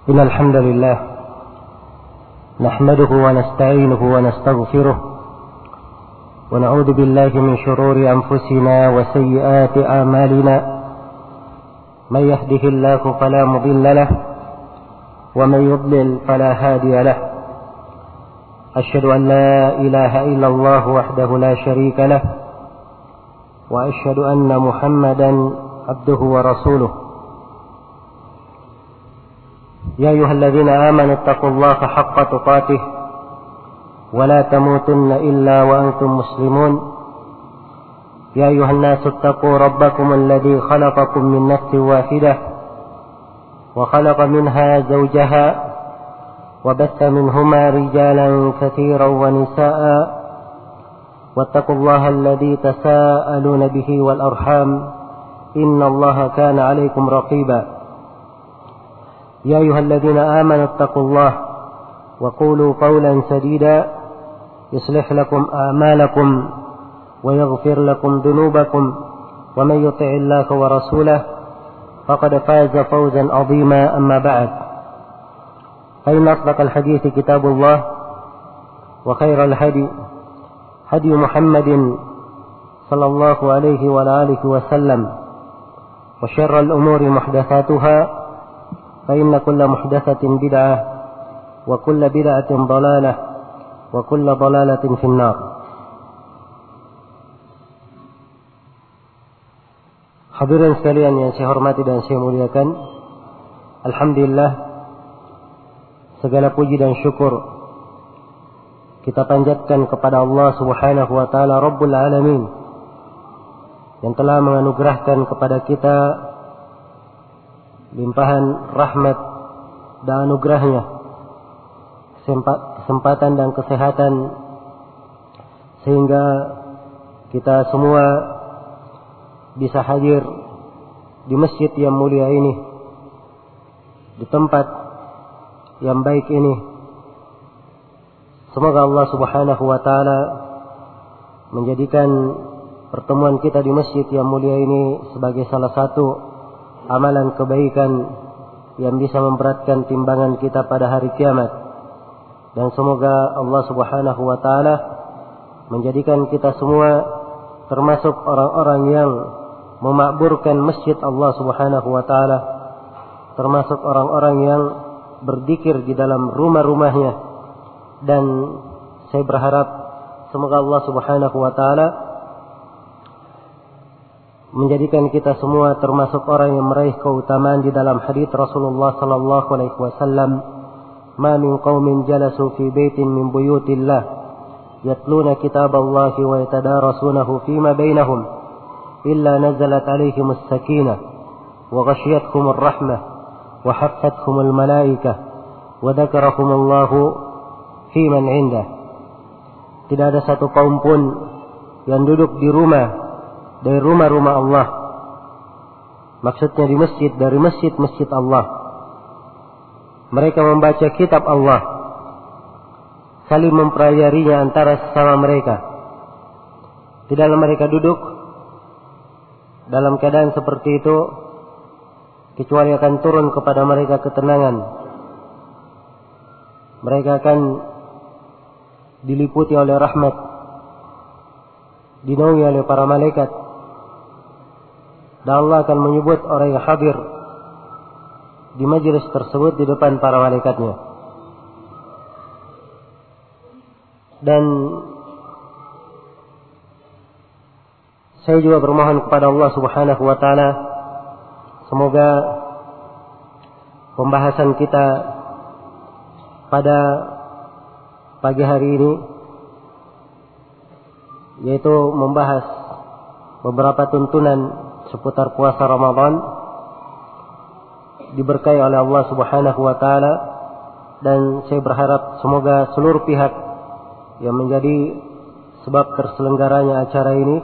إن الحمد لله نحمده ونستعينه ونستغفره ونعوذ بالله من شرور أنفسنا وسيئات أعمالنا من يهده الله فلا مضل له ومن يضلل فلا هادي له أشهد أن لا إله إلا الله وحده لا شريك له وأشهد أن محمدا عبده ورسوله يا أيها الذين آمنوا اتقوا الله حق تقاته ولا تموتن إلا وأنتم مسلمون يا أيها الناس اتقوا ربكم الذي خلقكم من نفس واحدة وخلق منها زوجها وبث منهما رجالا كثيرا ونساء واتقوا الله الذي تساءلون به والأرحام إن الله كان عليكم رقيبا يا أيها الذين آمنوا اتقوا الله وقولوا قولا سديدا يصلح لكم أعمالكم ويغفر لكم ذنوبكم ومن يطع الله ورسوله فقد فاز فوزا عظيما أما بعد فإن أصدق الحديث كتاب الله وخير الهدي هدي محمد صلى الله عليه وآله وسلم وشر الأمور محدثاتها فإن كل محدثة بدعة وكل بدعة ضلالة وكل ضلالة في النار. Hadirin sekalian yang saya hormati dan saya muliakan, alhamdulillah segala puji dan syukur kita panjatkan kepada Allah Subhanahu wa taala Rabbul Alamin yang telah menganugerahkan kepada kita limpahan rahmat dan anugerahnya, kesempatan dan kesehatan, sehingga kita semua bisa hadir di masjid yang mulia ini, di tempat yang baik ini. Semoga Allah Subhanahu wa taala menjadikan pertemuan kita di masjid yang mulia ini sebagai salah satu amalan kebaikan yang bisa memberatkan timbangan kita pada hari kiamat. Dan semoga Allah Subhanahu wa taala menjadikan kita semua termasuk orang-orang yang memakburkan masjid Allah Subhanahu wa taala, termasuk orang-orang yang berzikir di dalam rumah-rumahnya. Dan saya berharap semoga Allah Subhanahu wa taala menjadikan kita semua termasuk orang yang meraih keutamaan di dalam hadis Rasulullah sallallahu alaihi wasallam, "Ma min qaumin jalasu fi baitin min buyutillah yatluna kitaballahi wa yatadarasunahu fima bainahum illa nazalat alaihim as-sakinah wa ghashiyatuhum ar-rahmah wa haffathum al-malaikah wa dzakarahumullahu fi man 'indah." Tidak ada satu kaum pun yang duduk di rumah dari rumah-rumah Allah, maksudnya di masjid, dari masjid-masjid Allah, mereka membaca kitab Allah, saling mempelajarinya antara sesama mereka. Tidaklah mereka duduk dalam keadaan seperti itu kecuali akan turun kepada mereka ketenangan. Mereka akan diliputi oleh rahmat, dinaungi oleh para malaikat. Dan Allah akan menyebut orang yang hadir di majelis tersebut di depan para malaikatnya. Dan saya juga bermohon kepada Allah Subhanahu wa taala, semoga pembahasan kita pada pagi hari ini, yaitu membahas beberapa tuntunan seputar puasa Ramadan, diberkahi oleh Allah Subhanahu wa taala. Dan saya berharap semoga seluruh pihak yang menjadi sebab terselenggaranya acara ini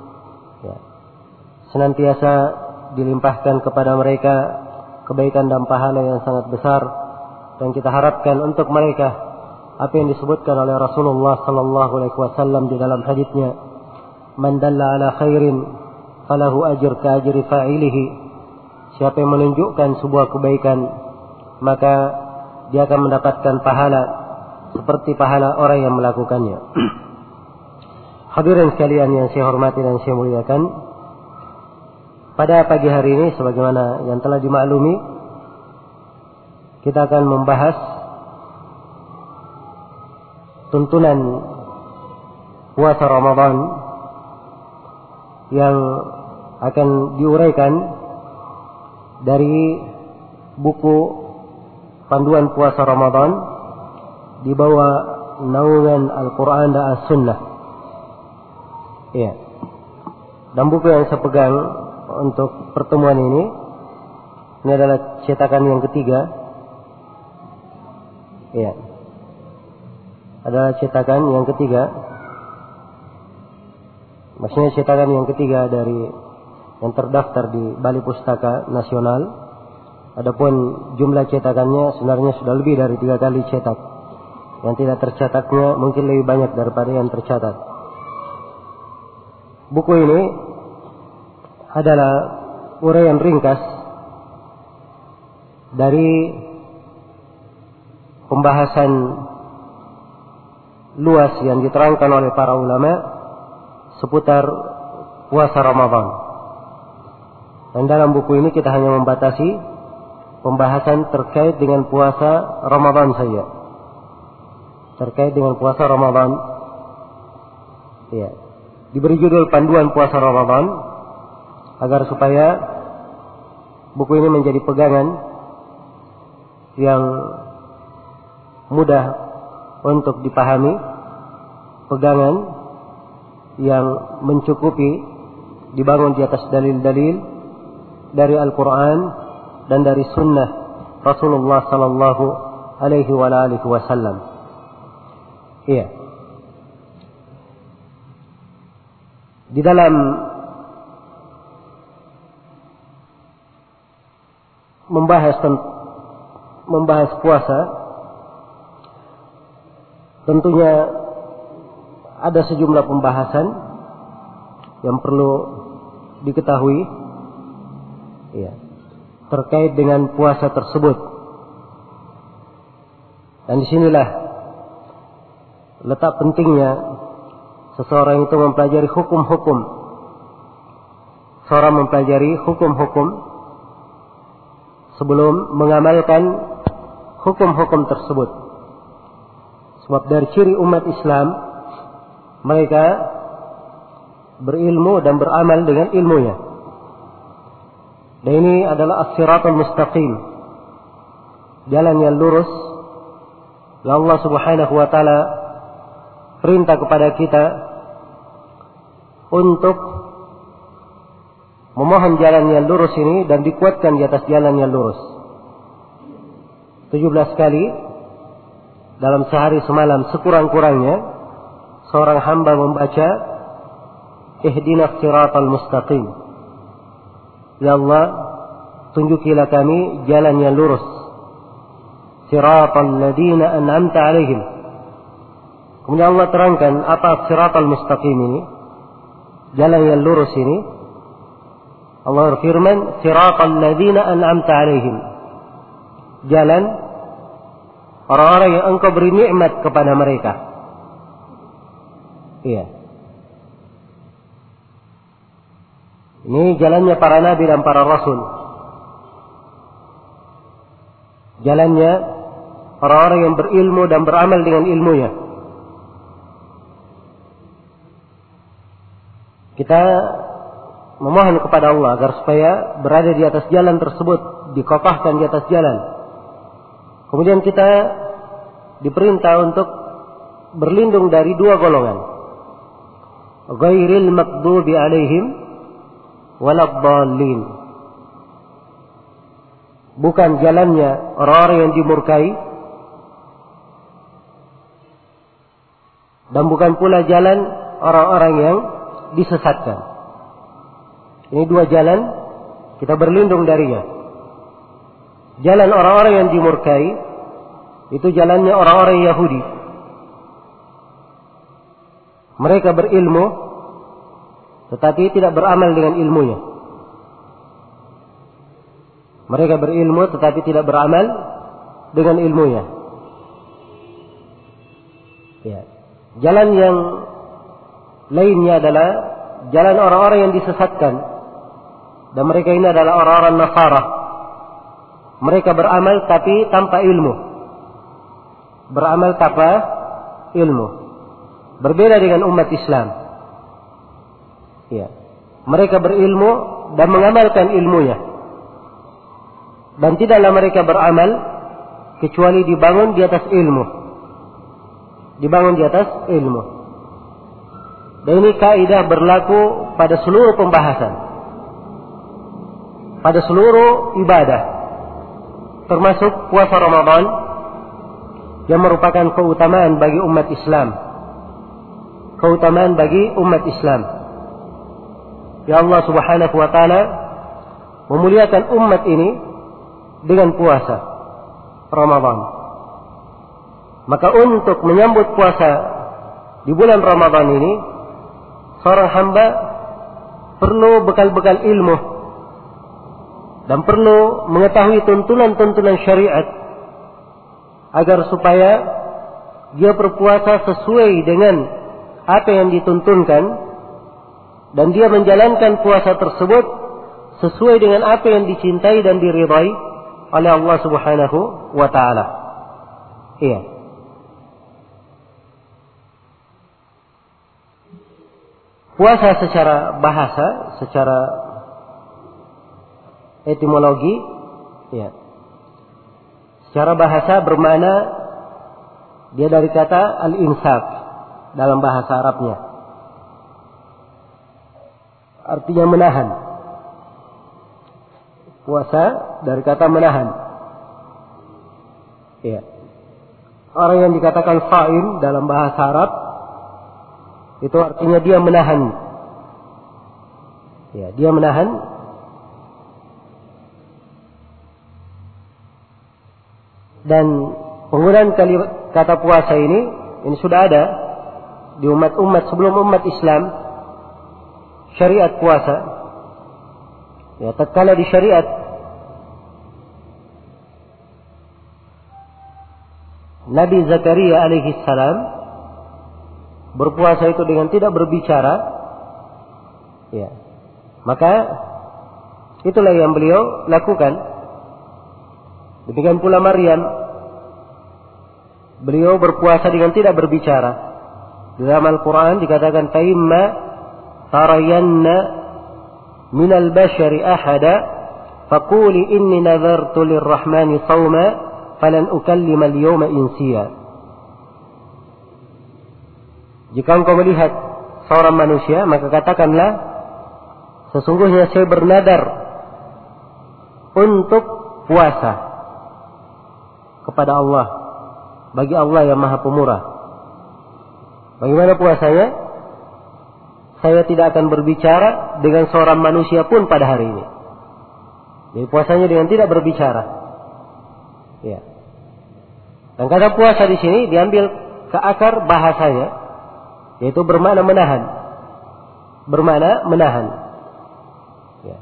senantiasa dilimpahkan kepada mereka kebaikan dan pahala yang sangat besar. Dan kita harapkan untuk mereka apa yang disebutkan oleh Rasulullah sallallahu alaihi wasallam di dalam hadisnya, "Man dalla ala khairin falahu ajr ka ajri fa'ilihi." Siapa yang menunjukkan sebuah kebaikan, maka dia akan mendapatkan pahala seperti pahala orang yang melakukannya. Hadirin sekalian yang saya hormati dan saya muliakan, pada pagi hari ini sebagaimana yang telah dimaklumi, kita akan membahas tuntunan puasa Ramadan yang akan diuraikan dari buku panduan puasa Ramadan di bawah naungan Al-Quran dan As-Sunnah. Ya. Dan buku yang saya pegang untuk pertemuan ini adalah cetakan yang ketiga. Ya. Adalah cetakan yang ketiga. Maksudnya cetakan yang ketiga dari yang terdaftar di Balai Pustaka Nasional. Adapun jumlah cetakannya sebenarnya sudah lebih dari 3 kali cetak. Yang tidak tercatatnya mungkin lebih banyak daripada yang tercatat. Buku ini adalah uraian ringkas dari pembahasan luas yang diterangkan oleh para ulama seputar puasa Ramadan. Dan dalam buku ini kita hanya membatasi pembahasan terkait dengan puasa Ramadan saja. Terkait dengan puasa Ramadan. Ya. Diberi judul panduan puasa Ramadan agar supaya buku ini menjadi pegangan yang mudah untuk dipahami, pegangan yang mencukupi, dibangun di atas dalil-dalil dari Al-Quran dan dari Sunnah Rasulullah Sallallahu Alaihi Wasallam. Iya. Di dalam membahas puasa, tentunya ada sejumlah pembahasan yang perlu diketahui, ya, terkait dengan puasa tersebut. Dan disinilah letak pentingnya seseorang itu mempelajari hukum-hukum. Seorang mempelajari hukum-hukum sebelum mengamalkan hukum-hukum tersebut. Sebab dari ciri umat Islam, mereka berilmu dan beramal dengan ilmunya. Dan ini adalah as-siratul mustaqim, jalan yang lurus yang Allah Subhanahu wa taala perintah kepada kita untuk memohon jalan yang lurus ini dan dikuatkan di atas jalan yang lurus. 17 kali dalam sehari semalam sekurang-kurangnya seorang hamba membaca ihdinas siratal mustaqim. Ya Allah, tunjukilah kami jalan yang lurus. Siratal ladzina an'amta 'alaihim. Kemudian Allah terangkan apa siratal mustaqim ini, jalan yang lurus ini. Allah berfirman, siratal ladzina an'amta 'alaihim. Jalan orang-orang yang engkau beri nikmat kepada mereka. Iya. Ini jalannya para nabi dan para rasul. Jalannya orang-orang yang berilmu dan beramal dengan ilmunya. Kita memohon kepada Allah agar supaya berada di atas jalan tersebut, dikokohkan di atas jalan. Kemudian kita diperintah untuk berlindung dari 2 golongan. Ghairil maghdubi alaihim waladdallin. Bukan jalannya orang-orang yang dimurkai, dan bukan pula jalan orang-orang yang disesatkan. Ini 2 jalan kita berlindung darinya. Jalan orang-orang yang dimurkai itu jalannya orang-orang Yahudi. Mereka berilmu tetapi tidak beramal dengan ilmunya. Mereka berilmu tetapi tidak beramal dengan ilmunya. Ya. Jalan yang lainnya adalah jalan orang-orang yang disesatkan, dan mereka ini adalah orang-orang Nasara. Mereka beramal tapi tanpa ilmu. Beramal tanpa ilmu. Berbeda dengan umat Islam. Ya. Mereka berilmu dan mengamalkan ilmunya. Dan tidaklah mereka beramal kecuali dibangun di atas ilmu. Dibangun di atas ilmu. Dan ini kaidah berlaku pada seluruh pembahasan. Pada seluruh ibadah. Termasuk puasa Ramadan yang merupakan keutamaan bagi umat Islam. Keutamaan bagi umat Islam. Ya Allah Subhanahu wa taala memuliakan umat ini dengan puasa Ramadan. Maka untuk menyambut puasa di bulan Ramadan ini, seorang hamba perlu bekal-bekal ilmu dan perlu mengetahui tuntunan-tuntunan syariat agar supaya dia berpuasa sesuai dengan apa yang dituntunkan dan dia menjalankan puasa tersebut sesuai dengan apa yang dicintai dan diridai oleh Allah Subhanahu wa taala. Iya. Puasa secara bahasa, secara etimologi, ya. Secara bahasa bermakna dia dari kata al-imsak dalam bahasa Arabnya. Artinya menahan. Puasa dari kata menahan. Ya. Orang yang dikatakan shaim dalam bahasa Arab itu artinya dia menahan. Ya, dia menahan. Dan penggunaan kata puasa ini sudah ada di umat-umat sebelum umat Islam. Syariat puasa. Ya, tatkala di syariat Nabi Zakaria alaihi salam berpuasa itu dengan tidak berbicara, ya, maka itulah yang beliau lakukan. Demikian pula Maryam, beliau berpuasa dengan tidak berbicara. Di dalam Al-Quran dikatakan, "Faimma tarayanna minal bashari ahada, faquli inni nadhartu lirrahmani sawma, falan ukallima al-yawma insiya." Jika engkau melihat seorang manusia, maka katakanlah, sesungguhnya saya bernadar untuk puasa kepada Allah, bagi Allah yang Maha Pemurah. Bagaimana puasanya? Saya tidak akan berbicara dengan seorang manusia pun pada hari ini. Jadi puasanya dengan tidak berbicara. Ya. Dan kata puasa di sini diambil ke akar bahasanya, yaitu bermakna menahan. Bermakna menahan. Ya.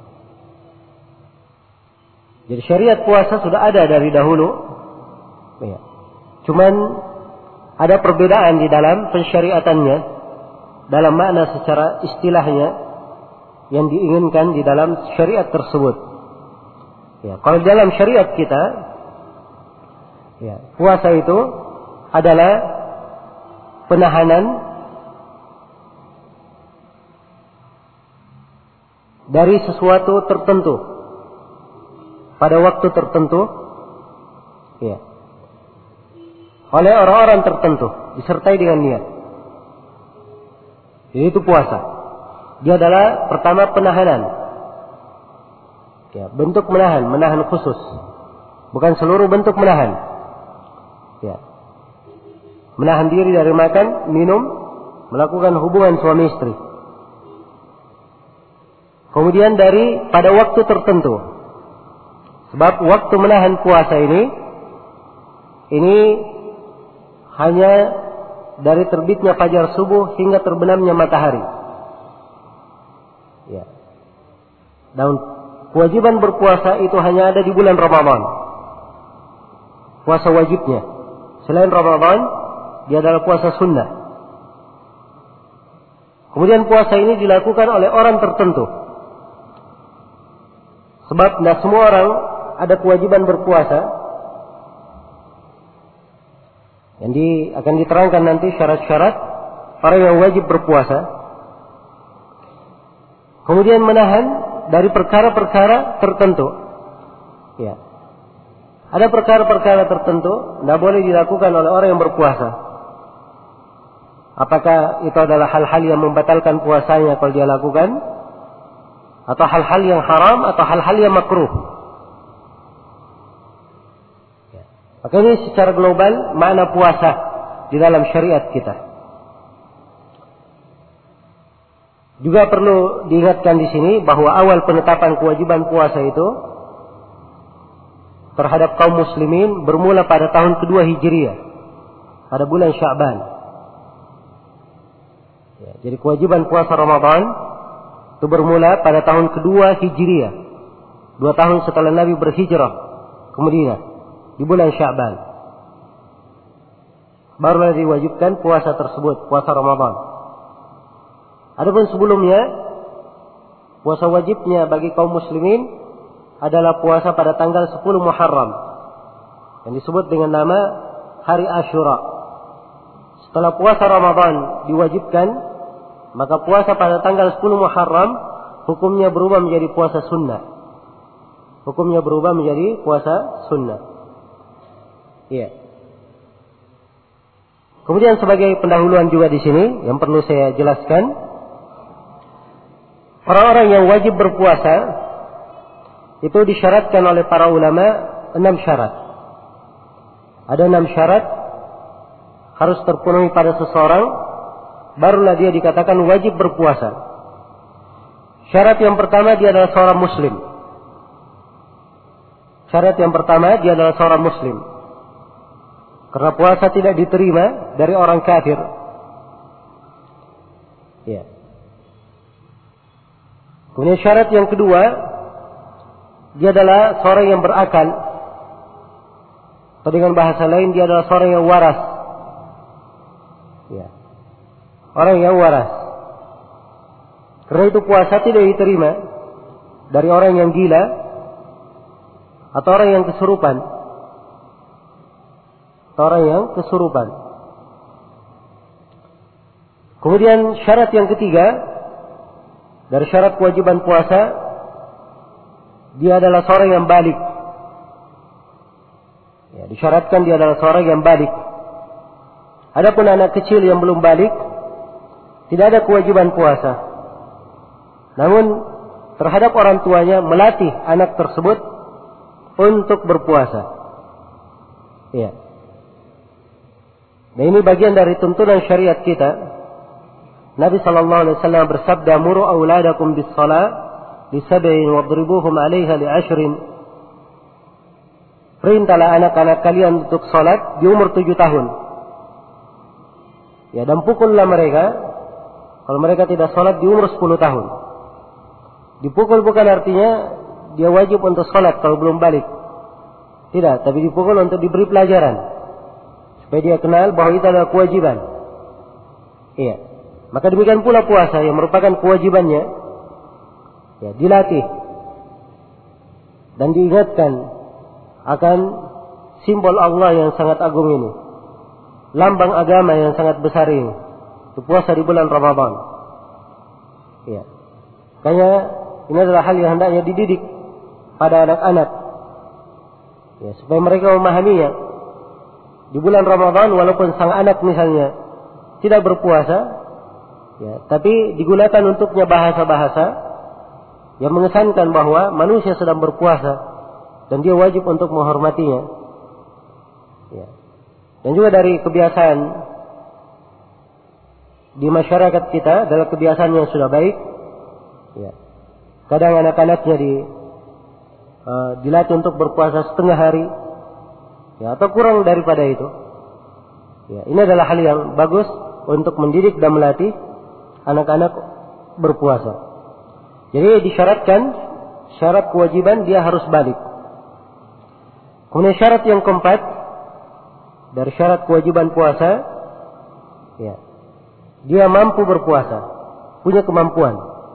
Jadi syariat puasa sudah ada dari dahulu. Ya. Cuman ada perbedaan di dalam pensyariatannya, dalam makna secara istilahnya yang diinginkan di dalam syariat tersebut. Ya. Kalau dalam syariat kita, ya, puasa itu adalah penahanan dari sesuatu tertentu pada waktu tertentu, ya, oleh orang-orang tertentu disertai dengan niat. Jadi itu puasa. Dia adalah pertama penahanan. Ya, bentuk menahan khusus. Bukan seluruh bentuk menahan. Ya. Menahan diri dari makan, minum, melakukan hubungan suami istri. Kemudian pada waktu tertentu. Sebab waktu menahan puasa ini hanya dari terbitnya fajar subuh hingga terbenamnya matahari. Ya. Dan kewajiban berpuasa itu hanya ada di bulan Ramadan. puasa wajibnya. Selain Ramadan, dia adalah puasa sunnah. Kemudian puasa ini dilakukan oleh orang tertentu. Sebab tidak semua orang ada kewajiban berpuasa. Yang akan diterangkan nanti syarat-syarat orang yang wajib berpuasa. Kemudian menahan dari perkara-perkara tertentu. Ya. Ada perkara-perkara tertentu tidak boleh dilakukan oleh orang yang berpuasa. Apakah itu adalah hal-hal yang membatalkan puasanya kalau dia lakukan, atau hal-hal yang haram, atau hal-hal yang makruh. Ya. Maka ini secara global makna puasa di dalam syariat kita. Juga perlu diingatkan di sini bahwa awal penetapan kewajiban puasa itu terhadap kaum muslimin bermula pada tahun kedua Hijriah, pada bulan Sya'ban. Ya, jadi kewajiban puasa Ramadan itu bermula pada tahun kedua Hijriah, 2 tahun setelah Nabi berhijrah ke Madinah, di bulan Sya'ban. Barulah diwajibkan puasa tersebut, puasa Ramadan. Adapun sebelumnya, puasa wajibnya bagi kaum muslimin adalah puasa pada tanggal 10 Muharram yang disebut dengan nama Hari Asyura. Setelah puasa Ramadan diwajibkan, maka puasa pada tanggal 10 Muharram hukumnya berubah menjadi puasa sunnah. Hukumnya berubah menjadi puasa sunnah. Iya. Kemudian sebagai pendahuluan juga di sini yang perlu saya jelaskan, orang-orang yang wajib berpuasa itu disyaratkan oleh para ulama 6 syarat. Ada 6 syarat harus terpenuhi pada seseorang, barulah dia dikatakan wajib berpuasa. Syarat yang pertama, dia adalah seorang muslim. Syarat yang pertama, dia adalah seorang muslim. Karena puasa tidak diterima dari orang kafir. Ya. Kemudian syarat yang kedua, dia adalah seorang yang berakal. Atau dengan bahasa lain, dia adalah seorang yang waras. Ya. Orang yang waras. Karena itu puasa tidak diterima dari orang yang gila atau orang yang kesurupan. Atau orang yang kesurupan. Kemudian syarat yang ketiga dari syarat kewajiban puasa, dia adalah seorang yang balik. Ya, disyaratkan dia adalah seorang yang balik. Adapun anak kecil yang belum balik, tidak ada kewajiban puasa. Namun terhadap orang tuanya melatih anak tersebut untuk berpuasa. Ya. Nah, ini bagian dari tuntunan syariat kita. Nabi sallallahu alaihi wasallam bersabda, "Muru auladakum bis-shalah li sab'in wadribuhum 'alaiha li 'ashrin." Perintahlah anak-anak kalian untuk salat di umur 7 tahun. Ya, dan pukullah mereka kalau mereka tidak salat di umur 10 tahun. Dipukul bukan artinya dia wajib untuk salat kalau belum balik. Tidak, tapi dipukul untuk diberi pelajaran. Supaya dia kenal bahwa itu adalah kewajiban. Iya. Maka demikian pula puasa yang merupakan kewajibannya. Ya, dilatih. Dan diingatkan akan simbol Allah yang sangat agung ini. Lambang agama yang sangat besar ini. Itu puasa di bulan Ramadan. Iya. Makanya ini adalah hal yang hendaknya dididik pada anak-anak. Ya, supaya mereka memahaminya. Di bulan Ramadan walaupun sang anak misalnya tidak berpuasa, ya, tapi digunakan untuknya bahasa-bahasa yang mengesankan bahwa manusia sedang berpuasa dan dia wajib untuk menghormatinya. Ya. Dan juga dari kebiasaan di masyarakat kita adalah kebiasaan yang sudah baik. Ya. Kadang anak-anaknya dilatih untuk berpuasa setengah hari, ya, atau kurang daripada itu. Ya, ini adalah hal yang bagus untuk mendidik dan melatih anak-anak berpuasa. Jadi disyaratkan syarat kewajiban dia harus balik. Kemudian syarat yang keempat, dari syarat kewajiban puasa, ya, dia mampu berpuasa, punya kemampuan.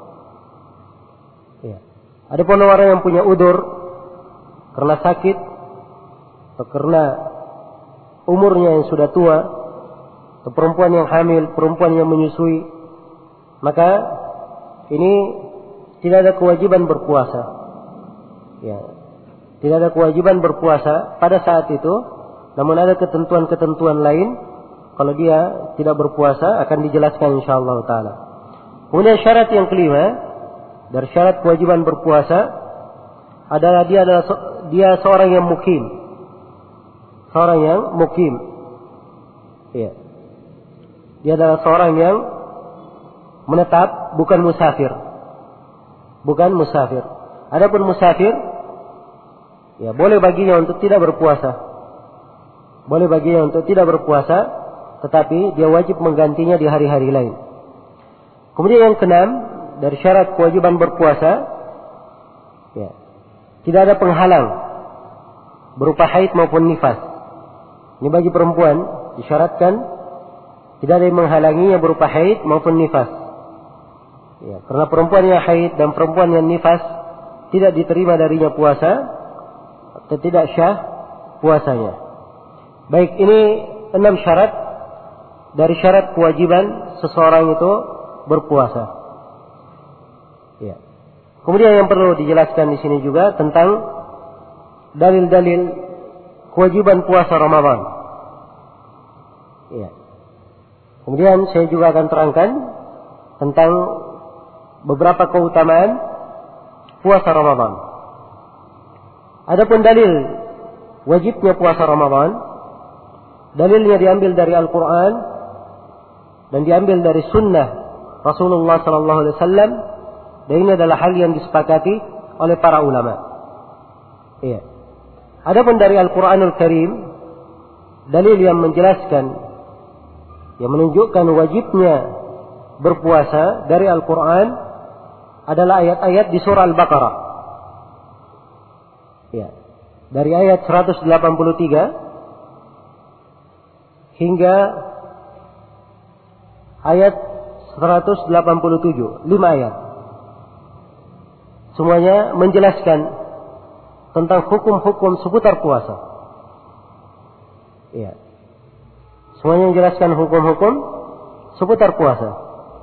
Ya. Adapun orang yang punya udzur karena sakit atau karena umurnya yang sudah tua, atau perempuan yang hamil, perempuan yang menyusui, maka ini tidak ada kewajiban berpuasa. Ya. Tidak ada kewajiban berpuasa pada saat itu, namun ada ketentuan-ketentuan lain. Kalau dia tidak berpuasa akan dijelaskan insyaallah taala. Kemudian syarat yang kelima dari syarat kewajiban berpuasa adalah dia seorang yang mukim. Seorang yang mukim. Ya. Dia adalah seorang yang menetap, bukan musafir. Bukan musafir. Adapun musafir, ya boleh baginya untuk tidak berpuasa. Boleh baginya untuk tidak berpuasa, tetapi dia wajib menggantinya di hari-hari lain. Kemudian yang keenam dari syarat kewajiban berpuasa, ya, tidak ada penghalang berupa haid maupun nifas. Ini bagi perempuan disyaratkan tidak ada yang menghalanginya berupa haid maupun nifas. Ya, karena perempuan yang haid dan perempuan yang nifas tidak diterima darinya puasa atau tidak syah puasanya. Baik, ini 6 syarat dari syarat kewajiban seseorang itu berpuasa. Ya. Kemudian yang perlu dijelaskan di sini juga tentang dalil-dalil kewajiban puasa Ramadan. Ya. Kemudian saya juga akan terangkan tentang beberapa keutamaan puasa Ramadan. Adapun dalil wajibnya puasa Ramadan, dalilnya diambil dari Al-Quran dan diambil dari Sunnah Rasulullah Sallallahu Alaihi Wasallam, dan ini adalah hal yang disepakati oleh para ulama. Iya. Adapun dari Al-Quranul Karim, dalil yang menjelaskan, yang menunjukkan wajibnya berpuasa dari Al-Quran adalah ayat-ayat di surah Al-Baqarah. Ya. Dari ayat 183 hingga ayat 187, 5 ayat. Semuanya menjelaskan tentang hukum-hukum seputar puasa. Ya. Semuanya menjelaskan hukum-hukum seputar puasa.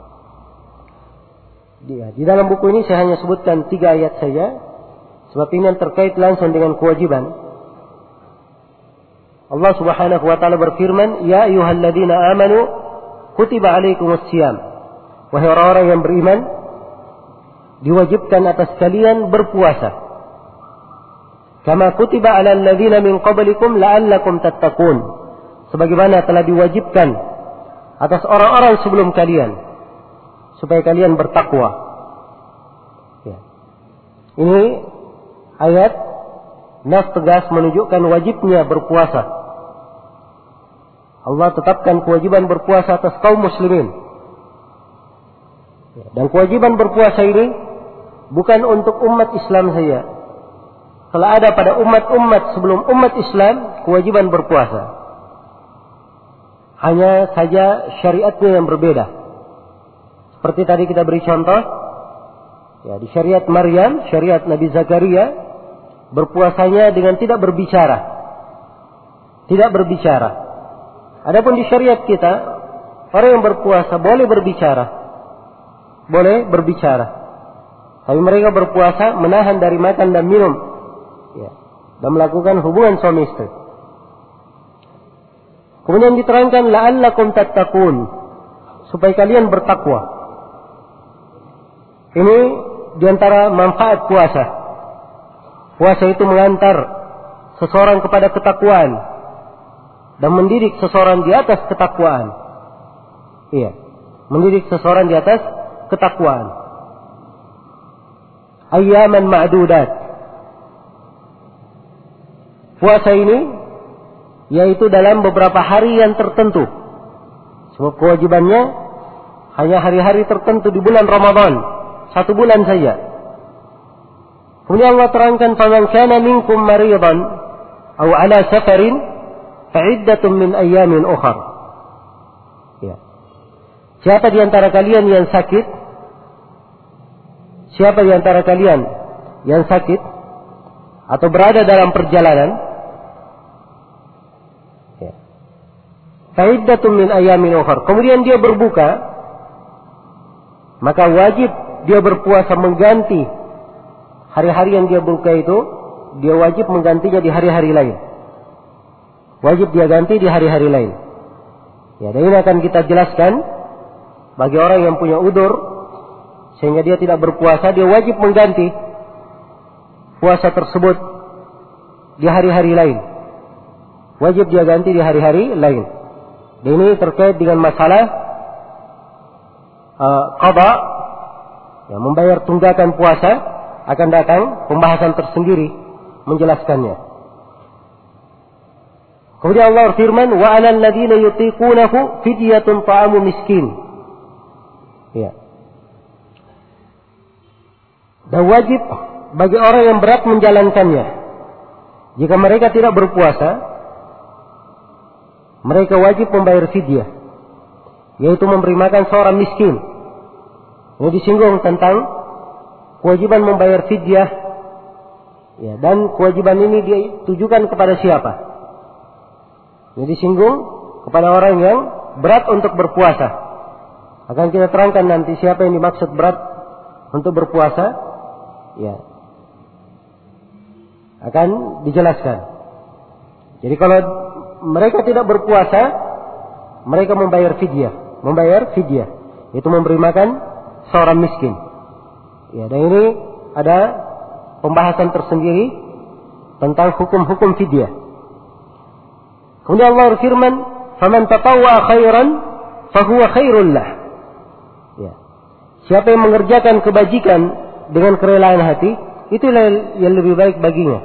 Di dalam buku ini saya hanya sebutkan 3 ayat saja, sebab ini yang terkait langsung dengan kewajiban. Allah Subhanahu wa taala berfirman, "Ya ayyuhalladzina amanu kutiba alaikumus-syiyam." Wahai orang-orang yang beriman, diwajibkan atas kalian berpuasa. Kama kutiba 'alal ladzina min qablikum la'allakum tattaqun. Sebagaimana telah diwajibkan atas orang-orang sebelum kalian supaya kalian bertakwa. Ya. Ini ayat nas tegas menunjukkan wajibnya berpuasa. Allah tetapkan kewajiban berpuasa atas kaum muslimin. Dan kewajiban berpuasa ini bukan untuk umat Islam saja. Telah ada pada umat-umat sebelum umat Islam kewajiban berpuasa. Hanya saja syariatnya yang berbeda. Seperti tadi kita beri contoh, ya, di syariat Maryam, syariat Nabi Zakaria, berpuasanya dengan tidak berbicara. Tidak berbicara. Adapun di syariat kita, orang yang berpuasa boleh berbicara. Boleh berbicara. Tapi mereka berpuasa menahan dari makan dan minum. Ya, dan melakukan hubungan suami istri. Kemudian diterangkan la'allakum tattaqun, supaya kalian bertakwa. Ini diantara manfaat puasa. Puasa itu mengantar seseorang kepada ketakwaan dan mendidik seseorang di atas ketakwaan. Iya, mendidik seseorang di atas ketakwaan. Ayyaman ma'dudat. Puasa ini yaitu dalam beberapa hari yang tertentu. Sebab kewajibannya hanya hari-hari tertentu di bulan Ramadan, 1 bulan saja. Kemudian Allah terangkan, "Faman kana minkum maridan aw ala safarin fa'iddatun min ayyamin ukhar. Ya. Siapa di antara kalian yang sakit? Siapa di antara kalian yang sakit atau berada dalam perjalanan? Ya. Fa'iddatun min ayyamin ukhar. Kemudian dia berbuka, maka wajib dia berpuasa mengganti hari-hari yang dia buka itu, dia wajib menggantinya di hari-hari lain. Wajib dia ganti di hari-hari lain. Ya, dan ini akan kita jelaskan bagi orang yang punya udzur sehingga dia tidak berpuasa, dia wajib mengganti puasa tersebut di hari-hari lain. Wajib dia ganti di hari-hari lain. Dan ini terkait dengan masalah qada, ya, membayar tunggakan puasa, akan datang pembahasan tersendiri menjelaskannya. Kemudian Allah firman, wa 'alal ladzina yutiqunahu fidyatun ta'amu miskin. Ya. Dan wajib bagi orang yang berat menjalankannya. Jika mereka tidak berpuasa, mereka wajib membayar fidyah, yaitu memberi makan seorang miskin. Ini disinggung tentang kewajiban membayar fidyah, ya, dan kewajiban ini ditujukan kepada siapa? Ini disinggung kepada orang yang berat untuk berpuasa. Akan kita terangkan nanti siapa yang dimaksud berat untuk berpuasa, ya, akan dijelaskan. Jadi kalau mereka tidak berpuasa, mereka membayar fidyah, itu memberi makan seorang miskin. Ya, dan ini ada pembahasan tersendiri tentang hukum-hukum fidyah. Kemudian Allah berfirman, "Faman tatawwa khairan fahuwa khairul lah." Ya. Siapa yang mengerjakan kebajikan dengan kerelaan hati, itulah yang lebih baik baginya.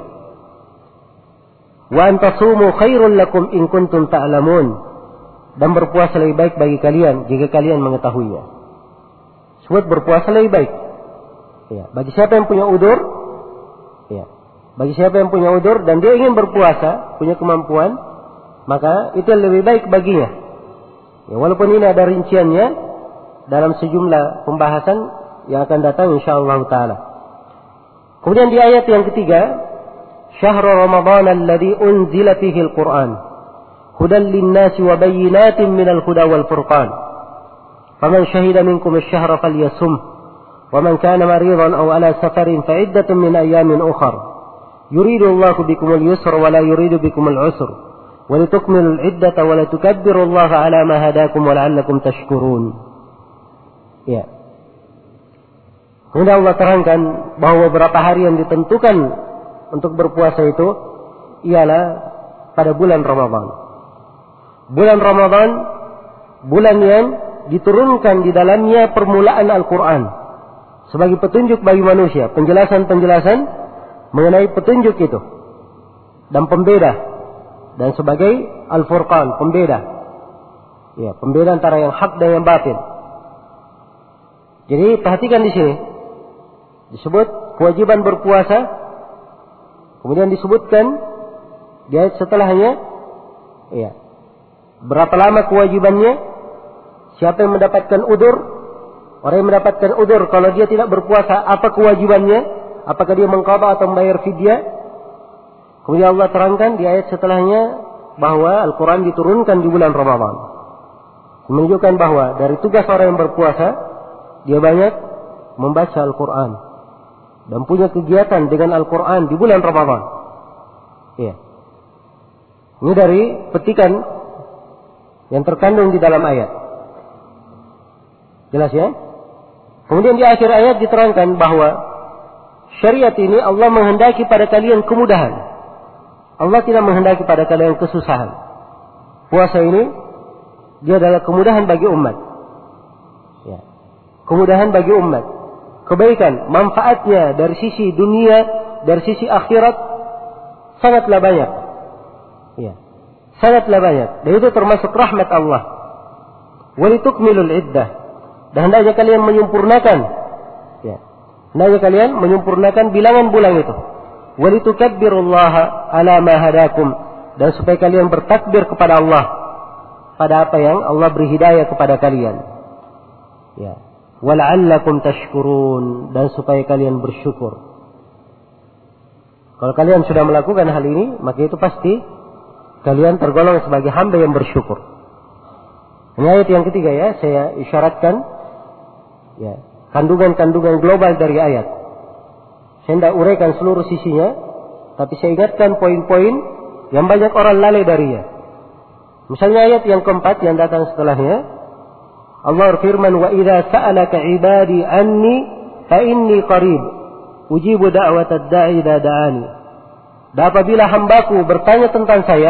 Wa antasumu khairul lakum in kuntum ta'lamun. Dan berpuasa lebih baik bagi kalian jika kalian mengetahuinya. Sebut berpuasa lebih baik. Ya, bagi siapa yang punya udzur, ya, bagi siapa yang punya udzur dan dia ingin berpuasa, punya kemampuan, maka itu lebih baik baginya. Ya, walaupun ini ada rinciannya dalam sejumlah pembahasan yang akan datang insyaallah taala. Kemudian di ayat yang ketiga, syahrul ramadan alladzi unzila fihi al-Qur'an hudan lin-nasi wa bayyinatin minal huda wal furqan. Faman syahida minkum asy-syahra falyasum wa man kana maridan aw ala safarin fa iddatun min ayyamin ukhar. Yuridu Allahu bikumul yusra wa la yuridu bikumul usra. وَلِتُكْمِلُوا الْعِدَّةَ وَلَتُكَبِّرُوا اللَّهَ عَلَى مَا هَدَاكُمْ وَلَعَلَّكُمْ تَشْكُرُونَ. Ya. Kemudian Allah terangkan bahwa beberapa hari yang ditentukan untuk berpuasa itu ialah pada bulan Ramadan. Bulan Ramadan, bulan yang diturunkan di dalamnya permulaan Al-Quran sebagai petunjuk bagi manusia, penjelasan-penjelasan mengenai petunjuk itu dan pembeda, dan sebagai Al-Furqan, pembeda. Ya, pembeda antara yang hak dan yang batil. Jadi perhatikan di sini. Disebut kewajiban berpuasa. Kemudian disebutkan di ayat setelahnya, ya, berapa lama kewajibannya, siapa yang mendapatkan udzur, orang yang mendapatkan udzur kalau dia tidak berpuasa, apa kewajibannya, apakah dia mengqadha atau membayar fidyah. Kemudian Allah terangkan di ayat setelahnya bahwa Al-Quran diturunkan di bulan Ramadan. Menunjukkan bahwa dari tugas orang yang berpuasa, dia banyak membaca Al-Quran dan punya kegiatan dengan Al-Quran di bulan Ramadan. Ya. Ini dari petikan yang terkandung di dalam ayat. Jelas ya? Kemudian di akhir ayat diterangkan bahwa syariat ini Allah menghendaki pada kalian kemudahan. Allah tidak menghendaki pada kalian kesusahan. Puasa ini dia adalah kemudahan bagi umat. Ya. Kemudahan bagi umat. Kebaikan, manfaatnya dari sisi dunia, dari sisi akhirat sangatlah banyak. Ya. Sangatlah banyak. Dan itu termasuk rahmat Allah. Walitukmilul iddah. Dan hendaknya kalian menyempurnakan. Ya. Hendaknya kalian menyempurnakan bilangan bulan itu. وَلِتُكَبِّرُوا اللَّهَ عَلَى مَا هَدَاكُمْ dan supaya kalian bertakbir kepada Allah pada apa yang Allah beri hidayah kepada kalian. Ya. Wala'allakum tashkurun, dan supaya kalian bersyukur. Kalau kalian sudah melakukan hal ini, maka itu pasti kalian tergolong sebagai hamba yang bersyukur. Ini ayat yang ketiga ya, saya isyaratkan ya, kandungan-kandungan global dari ayat. Saya tidak uraikan seluruh sisinya, tapi saya ingatkan poin-poin yang banyak orang lalai darinya. Misalnya ayat yang keempat yang datang setelahnya, Allah berfirman, wa idza sa'alaka 'ibadi anni fa inni qarib ujibu da'watad da'i idza da'ani. Dan apabila hambaku bertanya tentang saya,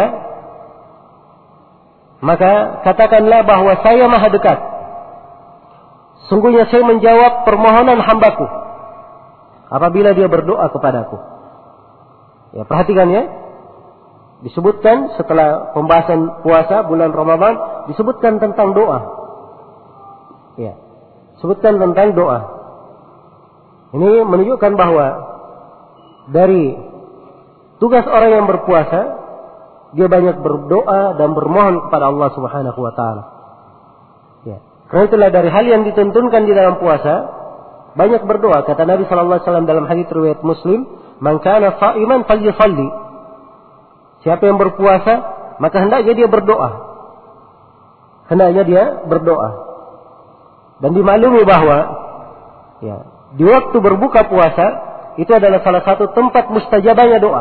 maka katakanlah bahwa saya maha dekat. Sungguhnya saya menjawab permohonan hambaku apabila dia berdoa kepadaku. Ya, perhatikan ya. Disebutkan setelah pembahasan puasa bulan Ramadan, disebutkan tentang doa. Ya, sebutkan tentang doa. Ini menunjukkan bahwa dari tugas orang yang berpuasa, dia banyak berdoa dan bermohon kepada Allah Subhanahu wa taala. Ya. Karena itulah dari hal yang dituntunkan di dalam puasa, banyak berdoa. Kata Nabi sallallahu alaihi wasallam dalam hadits riwayat Muslim, "Man kana sha'iman falyusalli." Siapa yang berpuasa, maka hendaknya dia berdoa. Hendaknya dia berdoa. Dan dimaklumi bahwa ya, di waktu berbuka puasa itu adalah salah satu tempat mustajabahnya doa.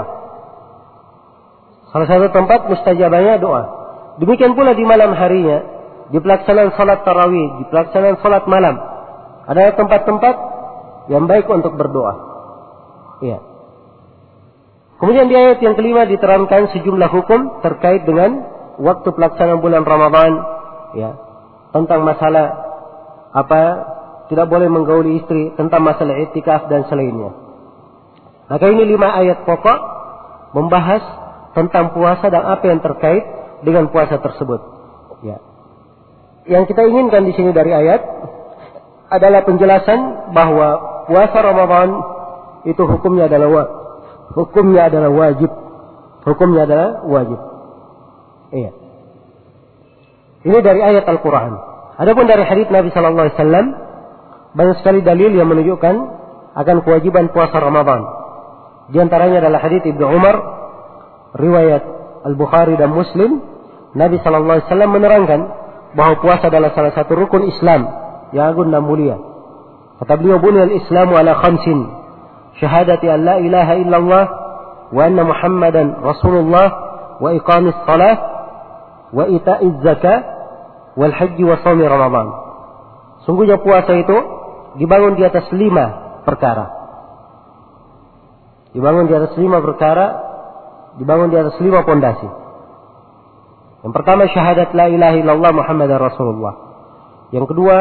Salah satu tempat mustajabahnya doa. Demikian pula di malam harinya, di pelaksanaan salat tarawih, di pelaksanaan salat malam, ada tempat-tempat yang baik untuk berdoa. Iya. Kemudian di ayat yang kelima diterangkan sejumlah hukum terkait dengan waktu pelaksanaan bulan Ramadan, ya, tentang masalah apa tidak boleh menggauli istri, tentang masalah i'tikaf dan selainnya. Maka ini 5 ayat pokok membahas tentang puasa dan apa yang terkait dengan puasa tersebut. Ya. Yang kita inginkan di sini dari ayat adalah penjelasan bahwa puasa Ramadan itu hukumnya adalah wajib. Hukumnya adalah wajib. Iya. Ini dari ayat Al-Quran. Adapun dari hadits Nabi Sallallahu Alaihi Wasallam, banyak sekali dalil yang menunjukkan akan kewajiban puasa Ramadan. Di antaranya adalah hadits Ibnu Umar, riwayat Al-Bukhari dan Muslim. Nabi Sallallahu Alaihi Wasallam menerangkan bahwa puasa adalah salah satu rukun Islam yang agung dan mulia. Kata beliau, "Buniyal Islamu ala khamsin. Syahadati an la ilaha illallah wa anna Muhammadan Rasulullah wa iqamis salat wa ita'iz zakah wal haji wa shaumi Ramadan." Sungguhnya puasa itu dibangun di atas 5 perkara. Dibangun di atas 5 perkara, dibangun di atas 5 pondasi. Yang pertama syahadat la ilaha illallah Muhammadar Rasulullah. Yang kedua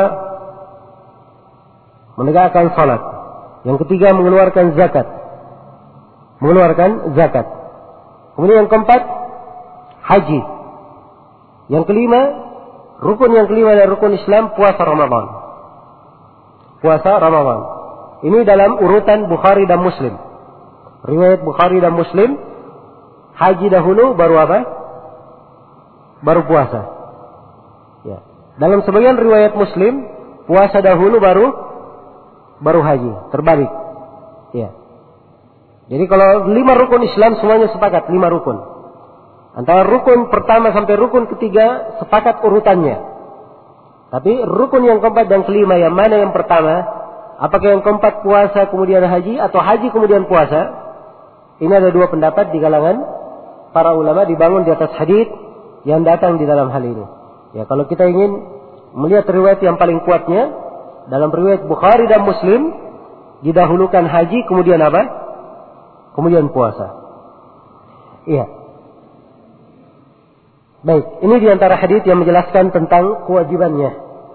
menegakkan salat. Yang ketiga mengeluarkan zakat. Kemudian yang keempat haji. Yang kelima, rukun yang kelima dari rukun Islam, puasa Ramadan. Ini dalam urutan Bukhari dan Muslim. Riwayat Bukhari dan Muslim, haji dahulu baru apa? Baru puasa. Ya. Dalam sebagian riwayat Muslim, puasa dahulu baru haji, terbalik. Ya. Jadi kalau 5 rukun Islam semuanya sepakat 5 rukun. Antara rukun pertama sampai rukun ketiga sepakat urutannya. Tapi rukun yang keempat dan kelima yang mana yang pertama? Apakah yang keempat puasa kemudian haji atau haji kemudian puasa? Ini ada 2 pendapat di kalangan para ulama, dibangun di atas hadis yang datang di dalam hal ini. Ya, kalau kita ingin melihat riwayat yang paling kuatnya, dalam riwayat Bukhari dan Muslim didahulukan haji kemudian apa? Kemudian puasa. Iya. Baik, ini diantara hadits yang menjelaskan tentang kewajibannya.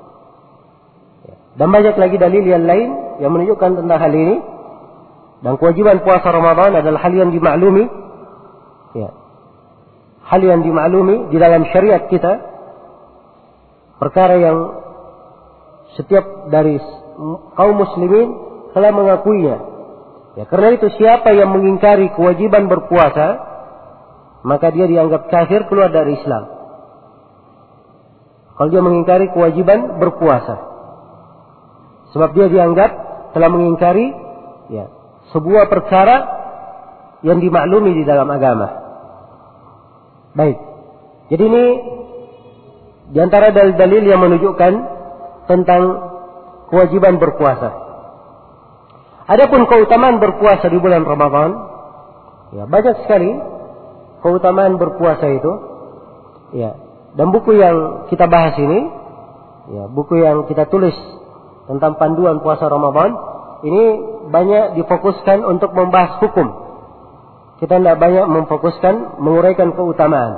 Dan banyak lagi dalil yang lain yang menunjukkan tentang hal ini. Dan kewajiban puasa Ramadan adalah hal yang dimaklumi. Ya. Hal yang dimaklumi di dalam syariat kita. Perkara yang setiap dari kaum muslimin telah mengakuinya. Ya, karena itu siapa yang mengingkari kewajiban berpuasa, maka dia dianggap kafir, keluar dari Islam. Kalau dia mengingkari kewajiban berpuasa, sebab dia dianggap telah mengingkari sebuah perkara yang dimaklumi di dalam agama. Baik. Jadi ini di antara dalil-dalil yang menunjukkan tentang kewajiban berpuasa. Adapun keutamaan berpuasa di bulan Ramadan, banyak sekali keutamaan berpuasa itu. Dan buku yang kita bahas ini, buku yang kita tulis tentang panduan puasa Ramadan, ini banyak difokuskan untuk membahas hukum. Kita tidak banyak memfokuskan menguraikan keutamaan.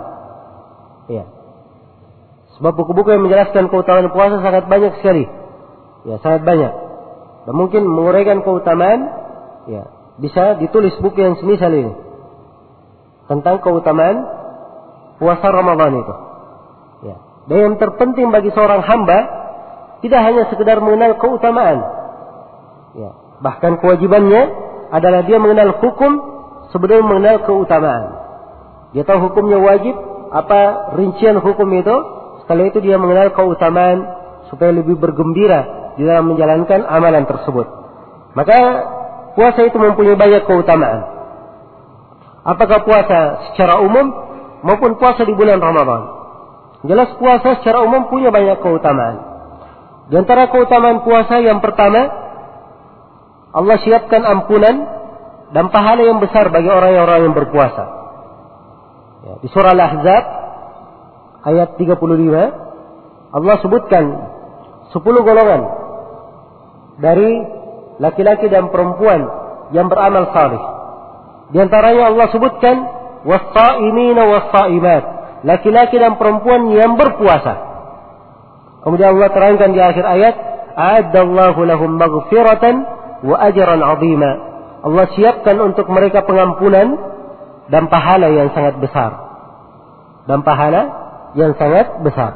Sebab buku-buku yang menjelaskan keutamaan puasa sangat banyak sekali. Sangat banyak. Dan mungkin menguraikan keutamaan, bisa ditulis buku yang semisal ini tentang keutamaan puasa Ramadan itu. Dan yang terpenting bagi seorang hamba tidak hanya sekedar mengenal keutamaan. Bahkan kewajibannya adalah dia mengenal hukum sebelum mengenal keutamaan. Dia tahu hukumnya wajib, apa rincian hukum itu. Setelah itu dia mengenal keutamaan supaya lebih bergembira di dalam menjalankan amalan tersebut. Maka puasa itu mempunyai banyak keutamaan. Apakah puasa secara umum maupun puasa di bulan Ramadan? Jelas puasa secara umum punya banyak keutamaan. Di antara keutamaan puasa yang pertama, Allah siapkan ampunan dan pahala yang besar bagi orang-orang yang berpuasa. Di surah Al-Ahzab ayat 35 Allah sebutkan 10 golongan dari laki-laki dan perempuan yang beramal salih. Di antaranya Allah sebutkan was-saimina was-saimat, laki-laki dan perempuan yang berpuasa. Kemudian Allah terangkan di akhir ayat, a'addallahu lahum maghfiratan wa ajran 'azima. Allah siapkan untuk mereka pengampunan dan pahala yang sangat besar. Dan pahala yang sangat besar.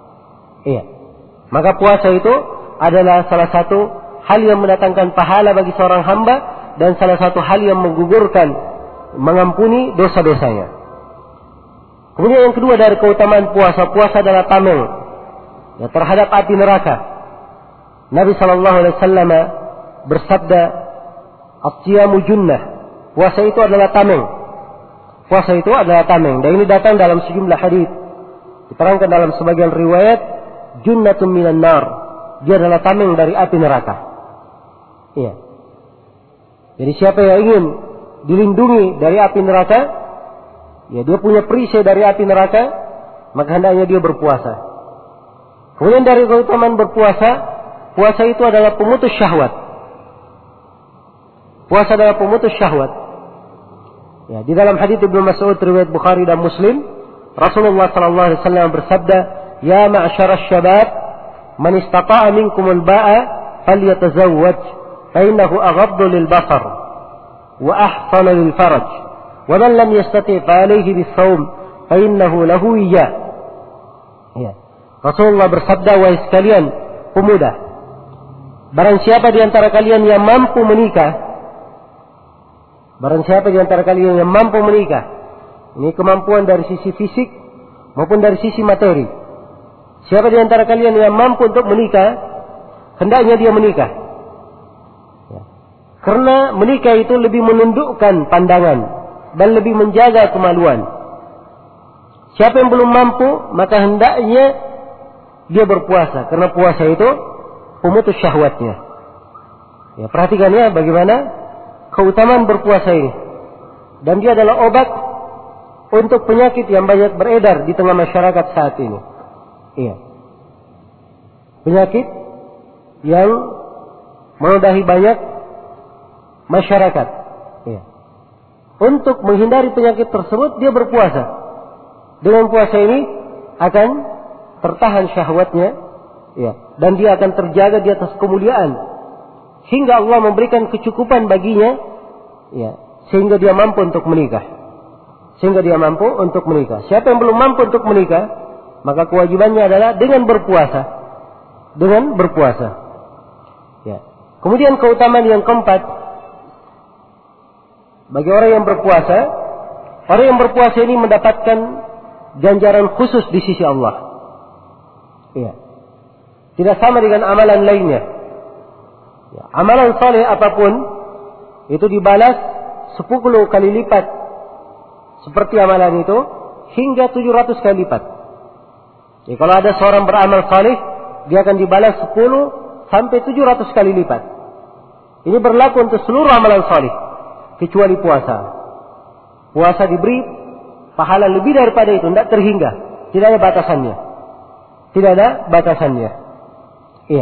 Maka puasa itu adalah salah satu hal yang mendatangkan pahala bagi seorang hamba dan salah satu hal yang menggugurkan, mengampuni dosa-dosanya. Kemudian yang kedua dari keutamaan puasa, puasa adalah tameng terhadap api neraka. Nabi SAW bersabda, "As-siyamu junnah." Puasa itu adalah tameng. Puasa itu adalah tameng. Dan ini datang dalam sejumlah hadis. Diterangkan dalam sebagian riwayat, junnatun minan nar. Dia adalah tameng dari api neraka. Jadi siapa yang ingin dilindungi dari api neraka, dia punya perisai dari api neraka, maka hendaknya dia berpuasa. Kemudian dari keutamaan berpuasa, puasa itu adalah pemutus syahwat. Puasa adalah pemutus syahwat. Di dalam hadits Ibnu Mas'ud riwayat Bukhari dan Muslim, Rasulullah sallallahu alaihi wasallam bersabda, "Ya ma'syaras syabab, man istata'a minkum al-ba'a falyatazawwaj, fa innahu aghaddu lil-basar wa ahsanu lil-faraj, wa man lam yastati' fa alayhi bis-shaum, fa innahu lahu wiyya." Rasulullah bersabda, "Wahai sekalian pemuda, barang siapa di antara kalian yang mampu menikah, ini kemampuan dari sisi fisik maupun dari sisi materi. Siapa di antara kalian yang mampu untuk menikah, hendaknya dia menikah. Karena menikah itu lebih menundukkan pandangan dan lebih menjaga kemaluan. Siapa yang belum mampu, maka hendaknya dia berpuasa. Karena puasa itu pemutus syahwatnya. Perhatikan bagaimana keutamaan berpuasa ini. Dan dia adalah obat untuk penyakit yang banyak beredar di tengah masyarakat saat ini. Penyakit yang menodai banyak masyarakat. Untuk menghindari penyakit tersebut, dia berpuasa. Dengan puasa ini akan tertahan syahwatnya, dan dia akan terjaga di atas kemuliaan hingga Allah memberikan kecukupan baginya, sehingga dia mampu untuk menikah. Siapa yang belum mampu untuk menikah, maka kewajibannya adalah dengan berpuasa. Kemudian keutamaan yang keempat bagi orang yang berpuasa, Orang yang berpuasa ini mendapatkan ganjaran khusus di sisi Allah. Iya. Tidak sama dengan amalan lainnya. Ya, amalan saleh apapun itu dibalas 10 kali lipat seperti amalan itu hingga 700 kali lipat. Jadi kalau ada seorang beramal saleh, dia akan dibalas 10 sampai 700 kali lipat. Ini berlaku untuk seluruh amalan saleh kecuali puasa. Puasa diberi pahala lebih daripada itu, tidak terhingga, tidak ada batasannya. Tidak ada batasannya. Iya.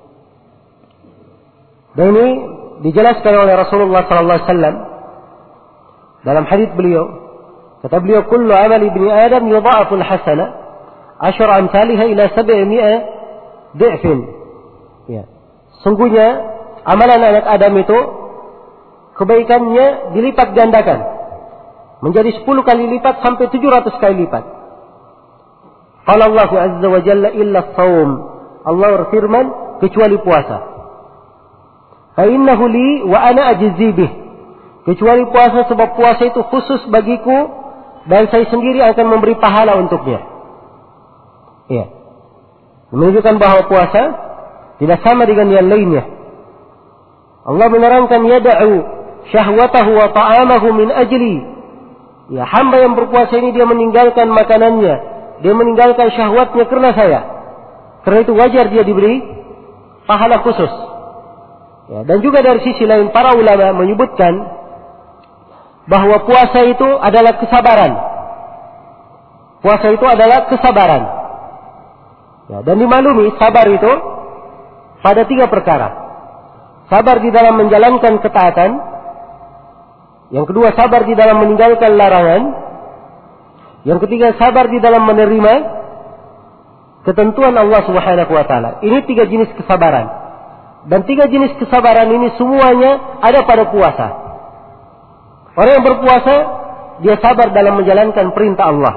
Dan ini dijelaskan oleh Rasulullah sallallahu alaihi wasallam dalam hadis beliau. Kata beliau, "Kullu amali ibni Adam yudha'afu al-hasana 10 amsalha ila 700 dhi'fin." Ya. Sungguhnya amalan anak Adam itu kebaikannya dilipat gandakan menjadi 10 kali lipat sampai 700 kali lipat. Qala Allah azza wa jalla illa as-shaum. Allah berfirman kecuali puasa. Fa innahu li wa ana ajzi bih. Kecuali puasa, sebab puasa itu khusus bagiku dan saya sendiri akan memberi pahala untuknya. Iya. Menunjukkan bahwa puasa tidak sama dengan yang lainnya. Allah menerangkan yada'u syahwatahu wa ta'amahu min ajli. Ya, hamba yang berpuasa ini dia meninggalkan makanannya, dia meninggalkan syahwatnya karena saya. Karena itu wajar dia diberi pahala khusus. Ya, dan juga dari sisi lain para ulama menyebutkan bahwa puasa itu adalah kesabaran. Puasa itu adalah kesabaran. Ya, dan dimaklumi sabar itu pada 3 perkara. Sabar di dalam menjalankan ketaatan. Yang kedua, sabar di dalam meninggalkan larangan. Yang ketiga, sabar di dalam menerima ketentuan Allah Subhanahu wa taala. Ini 3 jenis kesabaran. Dan 3 jenis kesabaran ini semuanya ada pada puasa. Orang yang berpuasa, dia sabar dalam menjalankan perintah Allah.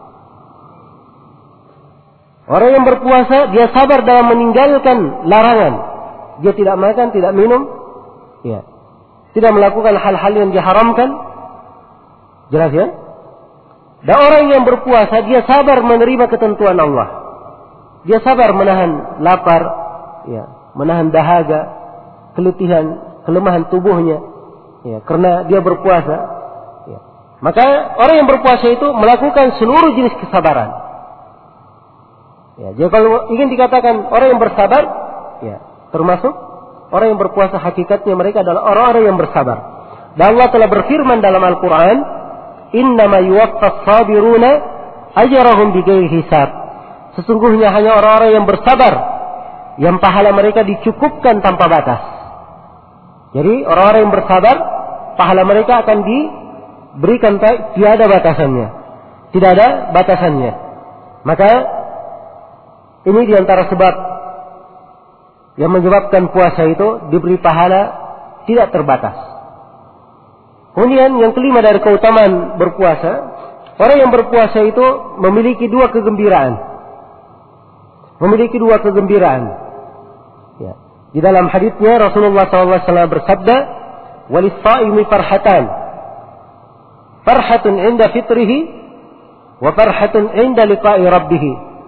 Orang yang berpuasa, dia sabar dalam meninggalkan larangan. Dia tidak makan, tidak minum, ya, tidak melakukan hal-hal yang diharamkan. Jelas ya? Dan orang yang berpuasa, dia sabar menerima ketentuan Allah. Dia sabar menahan lapar, ya, menahan dahaga, keletihan, kelemahan tubuhnya, ya, karena dia berpuasa. Ya. Maka orang yang berpuasa itu melakukan seluruh jenis kesabaran. Ya, jadi kalau ingin dikatakan orang yang bersabar, ya, termasuk orang yang berpuasa, hakikatnya mereka adalah orang-orang yang bersabar. Dan Allah telah berfirman dalam Al-Quran, "Innama yuwaffas sabiruna ajrahum bighairi hisab." Sesungguhnya hanya orang-orang yang bersabar yang pahala mereka dicukupkan tanpa batas. Jadi orang-orang yang bersabar, pahala mereka akan diberikan tiada batasannya. Tidak ada batasannya. Maka ini diantara sebab yang menyebabkan puasa itu diberi pahala tidak terbatas. Kemudian yang kelima dari keutamaan berpuasa, orang yang berpuasa itu memiliki 2 kegembiraan. Memiliki 2 kegembiraan. Ya. Di dalam haditsnya Rasulullah SAW bersabda, "Walis-shaimi farhatan. Farhatun 'inda fitrihi wa farhatun 'inda liqa'i rabbih."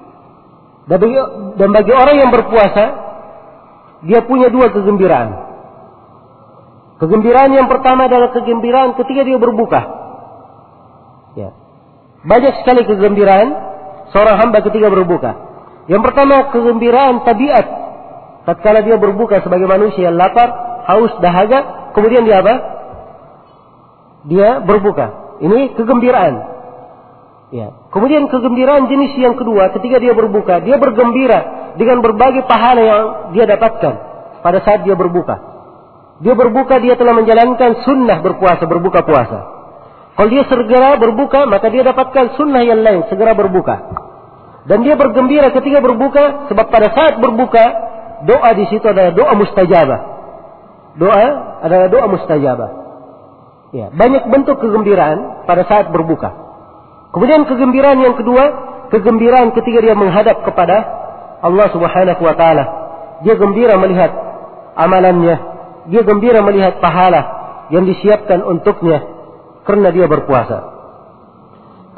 Dan bagi orang yang berpuasa, dia punya 2 kegembiraan. Kegembiraan yang pertama adalah kegembiraan ketika dia berbuka. Ya. Banyak sekali kegembiraan seorang hamba ketika berbuka. Yang pertama, kegembiraan tabiat. Tatkala dia berbuka sebagai manusia yang lapar, haus, dahaga, kemudian dia apa? Dia berbuka. Ini kegembiraan. Ya. Kemudian kegembiraan jenis yang kedua, ketika dia berbuka, dia bergembira dengan berbagai pahala yang dia dapatkan pada saat dia berbuka. Dia berbuka, dia telah menjalankan sunnah berpuasa, berbuka puasa. Kalau dia segera berbuka, maka dia dapatkan sunnah yang lain, segera berbuka. Dan dia bergembira ketika berbuka, sebab pada saat berbuka, doa di situ adalah doa mustajabah. Doa adalah doa mustajabah. Ya, banyak bentuk kegembiraan pada saat berbuka. Kemudian kegembiraan yang kedua, kegembiraan ketika dia menghadap kepada Allah Subhanahu wa taala. Dia gembira melihat amalannya, dia gembira melihat pahala yang disiapkan untuknya karena dia berpuasa.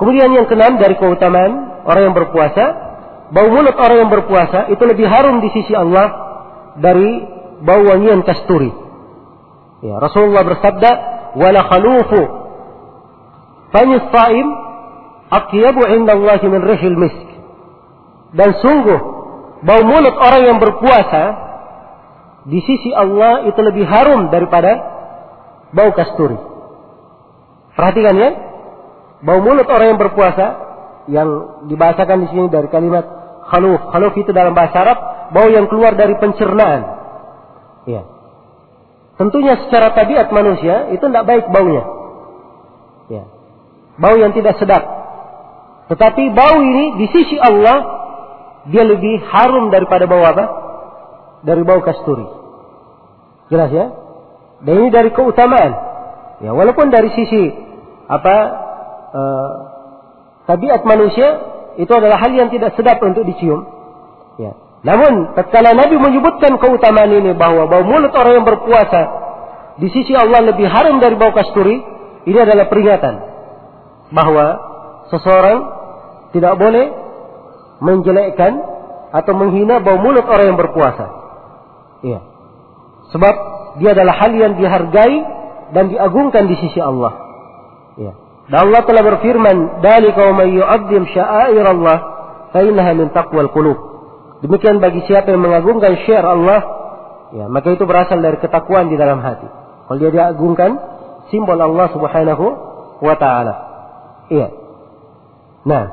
Kemudian yang keenam dari keutamaan orang yang berpuasa, bau mulut orang yang berpuasa itu lebih harum di sisi Allah dari bau wangian kasturi. Ya, Rasulullah bersabda, "Wala khalufu famis shaim atyabu 'inda Allah min rihil misk." Dan sungguh bau mulut orang yang berpuasa di sisi Allah itu lebih harum daripada bau kasturi. Perhatikan ya, bau mulut orang yang berpuasa yang dibahasakan di sini dari kalimat khaluf. Khaluf itu dalam bahasa Arab bau yang keluar dari pencernaan. Ya. Tentunya secara tabiat manusia itu tidak baik baunya. Ya. Bau yang tidak sedap. Tetapi bau ini di sisi Allah dia lebih harum daripada bau apa? Dari bau kasturi. Jelas ya? Dan ini dari keutamaan. Ya, walaupun dari sisi tabiat manusia itu adalah hal yang tidak sedap untuk dicium. Ya. Namun, tatkala Nabi menyebutkan keutamaan ini bahwa bau mulut orang yang berpuasa di sisi Allah lebih harum dari bau kasturi, ini adalah peringatan bahwa seseorang tidak boleh menjelekkan atau menghina bau mulut orang yang berpuasa. Ya. Sebab dia adalah hal yang dihargai dan diagungkan di sisi Allah. Ya. Dan Allah telah berfirman, "Dzalika wa may yu'azzim sya'airallah fa innaha min taqwal qulub." Demikian bagi siapa yang mengagungkan syiar Allah, ya, maka itu berasal dari ketakwaan di dalam hati. Kalau dia diagungkan simbol Allah Subhanahu wa taala. Iya. Nah,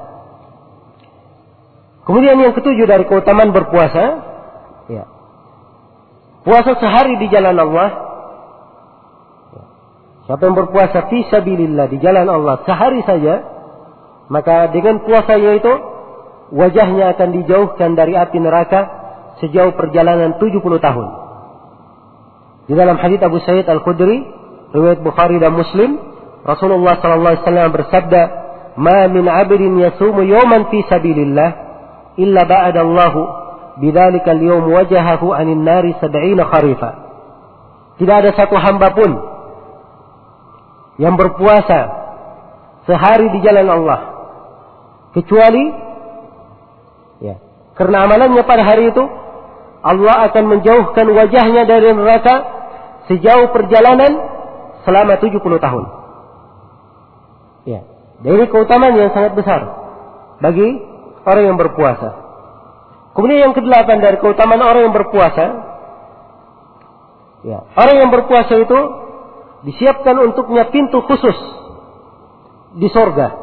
kemudian yang ketujuh dari keutamaan berpuasa, ya. Puasa sehari di jalan Allah. Ya. Siapa yang berpuasa fi sabilillah di jalan Allah sehari saja, maka dengan puasanya itu wajahnya akan dijauhkan dari api neraka sejauh perjalanan 70 tahun. Di dalam hadits Abu Sa'id Al-Khudri, riwayat Bukhari dan Muslim, Rasulullah sallallahu alaihi wasallam bersabda, "Ma min 'abdin yasumu yawman fi sabilillah illa ba'ada Allah bidzalika al-yawm wajahahu 'anil nari 70 kharifa." Tidak ada satu hamba pun yang berpuasa sehari di jalan Allah kecuali karena amalannya pada hari itu Allah akan menjauhkan wajahnya dari neraka sejauh perjalanan selama 70 tahun. Ya, dan ini keutamaan yang sangat besar bagi orang yang berpuasa. Kemudian yang kedelapan dari keutamaan orang yang berpuasa, ya, orang yang berpuasa itu disiapkan untuknya pintu khusus di sorga.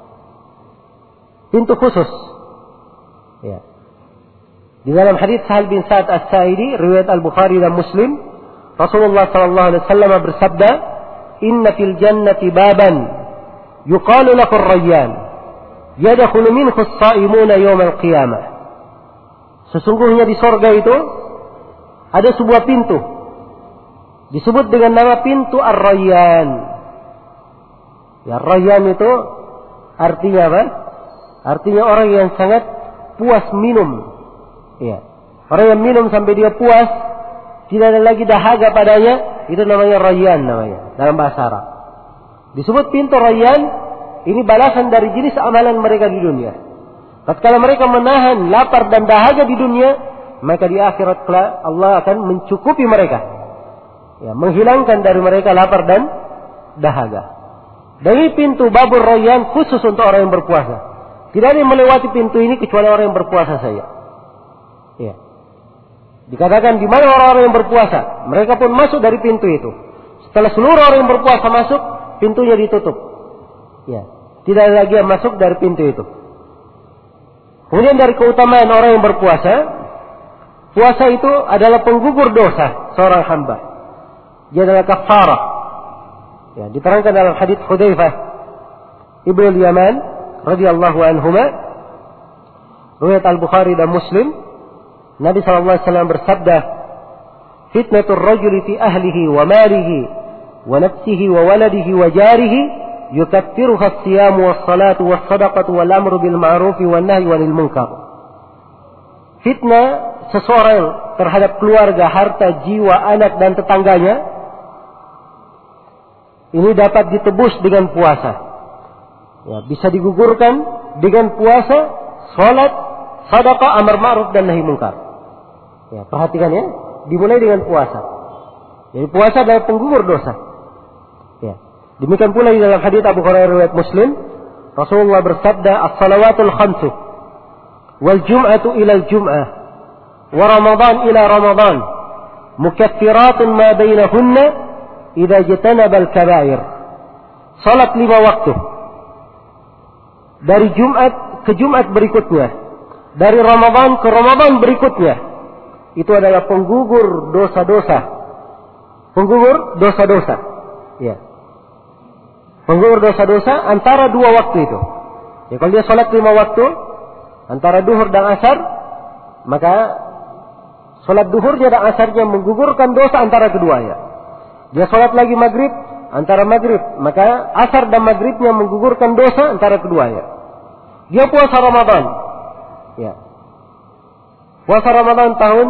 Pintu khusus. Ya. Di dalam hadits Sahal bin Sa'ad As-Sa'idi, riwayat Al-Bukhari dan Muslim, Rasulullah sallallahu alaihi wasallam bersabda, "Inna fil jannati baban yuqalu lahu ar-rayyan, yadkhulu minhu as-sha'imuna yawm al-qiyamah." Sesungguhnya di surga itu ada sebuah pintu disebut dengan nama pintu Ar-Rayyan. Ya, Ar-Rayyan itu artinya apa? Artinya orang yang sangat puas minum. Ya. Orang yang minum sampai dia puas, tidak ada lagi dahaga padanya, itu namanya Rayyan namanya dalam bahasa Arab. Disebut pintu Rayyan, ini balasan dari jenis amalan mereka di dunia. Tatkala mereka menahan lapar dan dahaga di dunia, maka di akhirat Allah akan mencukupi mereka. Ya, menghilangkan dari mereka lapar dan dahaga. Dari pintu Babur Rayyan khusus untuk orang yang berpuasa. Tidak ada yang melewati pintu ini kecuali orang yang berpuasa saja. Ya. Dikatakan di mana orang-orang yang berpuasa, mereka pun masuk dari pintu itu. Setelah seluruh orang yang berpuasa masuk, pintunya ditutup. Ya. Tidak ada lagi yang masuk dari pintu itu. Kemudian dari keutamaan orang yang berpuasa, puasa itu adalah penggugur dosa seorang hamba. Dia adalah kafarah. Ya, diterangkan dalam hadits Hudzaifah Ibnu Yaman radhiyallahu anhuma, riwayat Al-Bukhari dan Muslim, Nabi sallallahu alaihi wasallam bersabda, "Fitnatur rajuli fi ahlihi wa malihi wa nafsihi wa waladihi wa jarihi yukaffiruha as-siyamu was-salatu was-sadaqatu wal-amru bil ma'ruf wan nahyi 'anil munkar." Fitnah seseorang terhadap keluarga, harta, jiwa, anak dan tetangganya ini dapat ditebus dengan puasa. Ya, bisa digugurkan dengan puasa, salat, sedekah, amar ma'ruf dan nahi munkar. Ya, perhatikan ya, dimulai dengan puasa. Jadi puasa adalah penggugur dosa. Ya. Demikian pula di dalam hadits Abu Hurairah riwayat Muslim, Rasulullah bersabda, "As-salawatul khamsu wal jum'atu ila al-jum'ah wa Ramadan ila Ramadan mukaffiratun ma bainahunna idza jatanaba al-kaba'ir." Salat 5 waktu dari Jumat ke Jumat berikutnya, dari Ramadan ke Ramadan berikutnya, itu adalah penggugur dosa-dosa. Penggugur dosa-dosa. Ya. Penggugur dosa-dosa antara 2 waktu itu. Ya, kalau dia salat 5 waktu antara duhur dan asar, maka salat duhurnya dan asarnya menggugurkan dosa antara keduanya. Dia salat lagi maghrib antara maghrib, maka asar dan maghribnya menggugurkan dosa antara keduanya. Dia puasa Ramadan. Ya. Puasa Ramadan tahun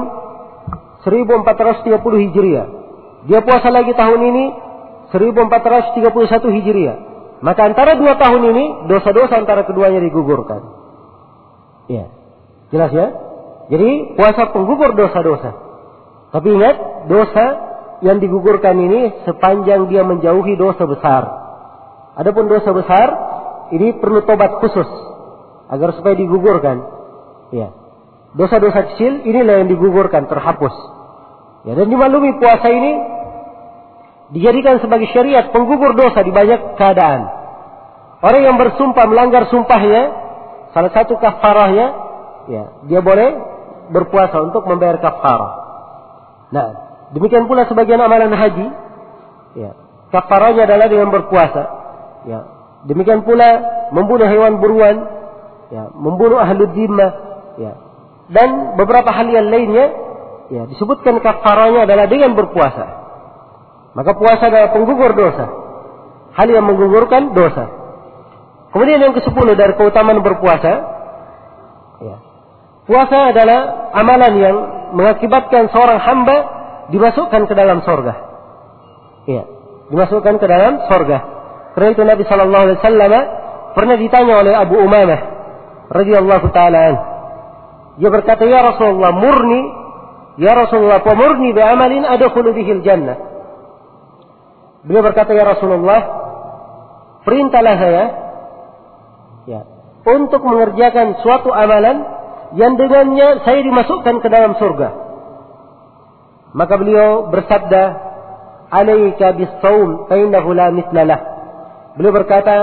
1430 Hijriah. Dia puasa lagi tahun ini 1431 Hijriah. Maka antara 2 tahun ini dosa-dosa antara keduanya digugurkan. Ya. Jelas ya? Jadi puasa penggugur dosa-dosa. Tapi ingat, dosa yang digugurkan ini sepanjang dia menjauhi dosa besar. Adapun dosa besar ini perlu tobat khusus agar supaya digugurkan. Ya. Dosa-dosa kecil inilah yang digugurkan, terhapus. Ya, dan dimaklumi puasa ini dijadikan sebagai syariat penggugur dosa di banyak keadaan. Orang yang bersumpah melanggar sumpahnya, salah satu kafarahnya, ya, dia boleh berpuasa untuk membayar kafarah. Nah, demikian pula sebagian amalan haji, ya, kafarahnya adalah dengan berpuasa. Ya, demikian pula membunuh hewan buruan, ya, membunuh ahlul dhimmah, ya, dan beberapa hal yang lainnya, ya, disebutkan kafarahnya adalah dengan berpuasa. Maka puasa adalah penggugur dosa. Hal yang menggugurkan dosa. Kemudian yang ke-10 dari keutamaan berpuasa. Ya. Puasa adalah amalan yang mengakibatkan seorang hamba dimasukkan ke dalam surga. Ya. Dimasukkan ke dalam surga. Karena itu Nabi SAW pernah ditanya oleh Abu Umamah radhiyallahu ta'ala anhu. Dia berkata, "Ya Rasulullah, murni, ya Rasulullah, pemurni bi'amalin adkhulu bihil jannah." Beliau berkata, "Ya Rasulullah, perintahlah saya, ya, untuk mengerjakan suatu amalan yang dengannya saya dimasukkan ke dalam surga." Maka beliau bersabda, "Alaika bis-shaum fa innahu la mithla lah." Beliau berkata,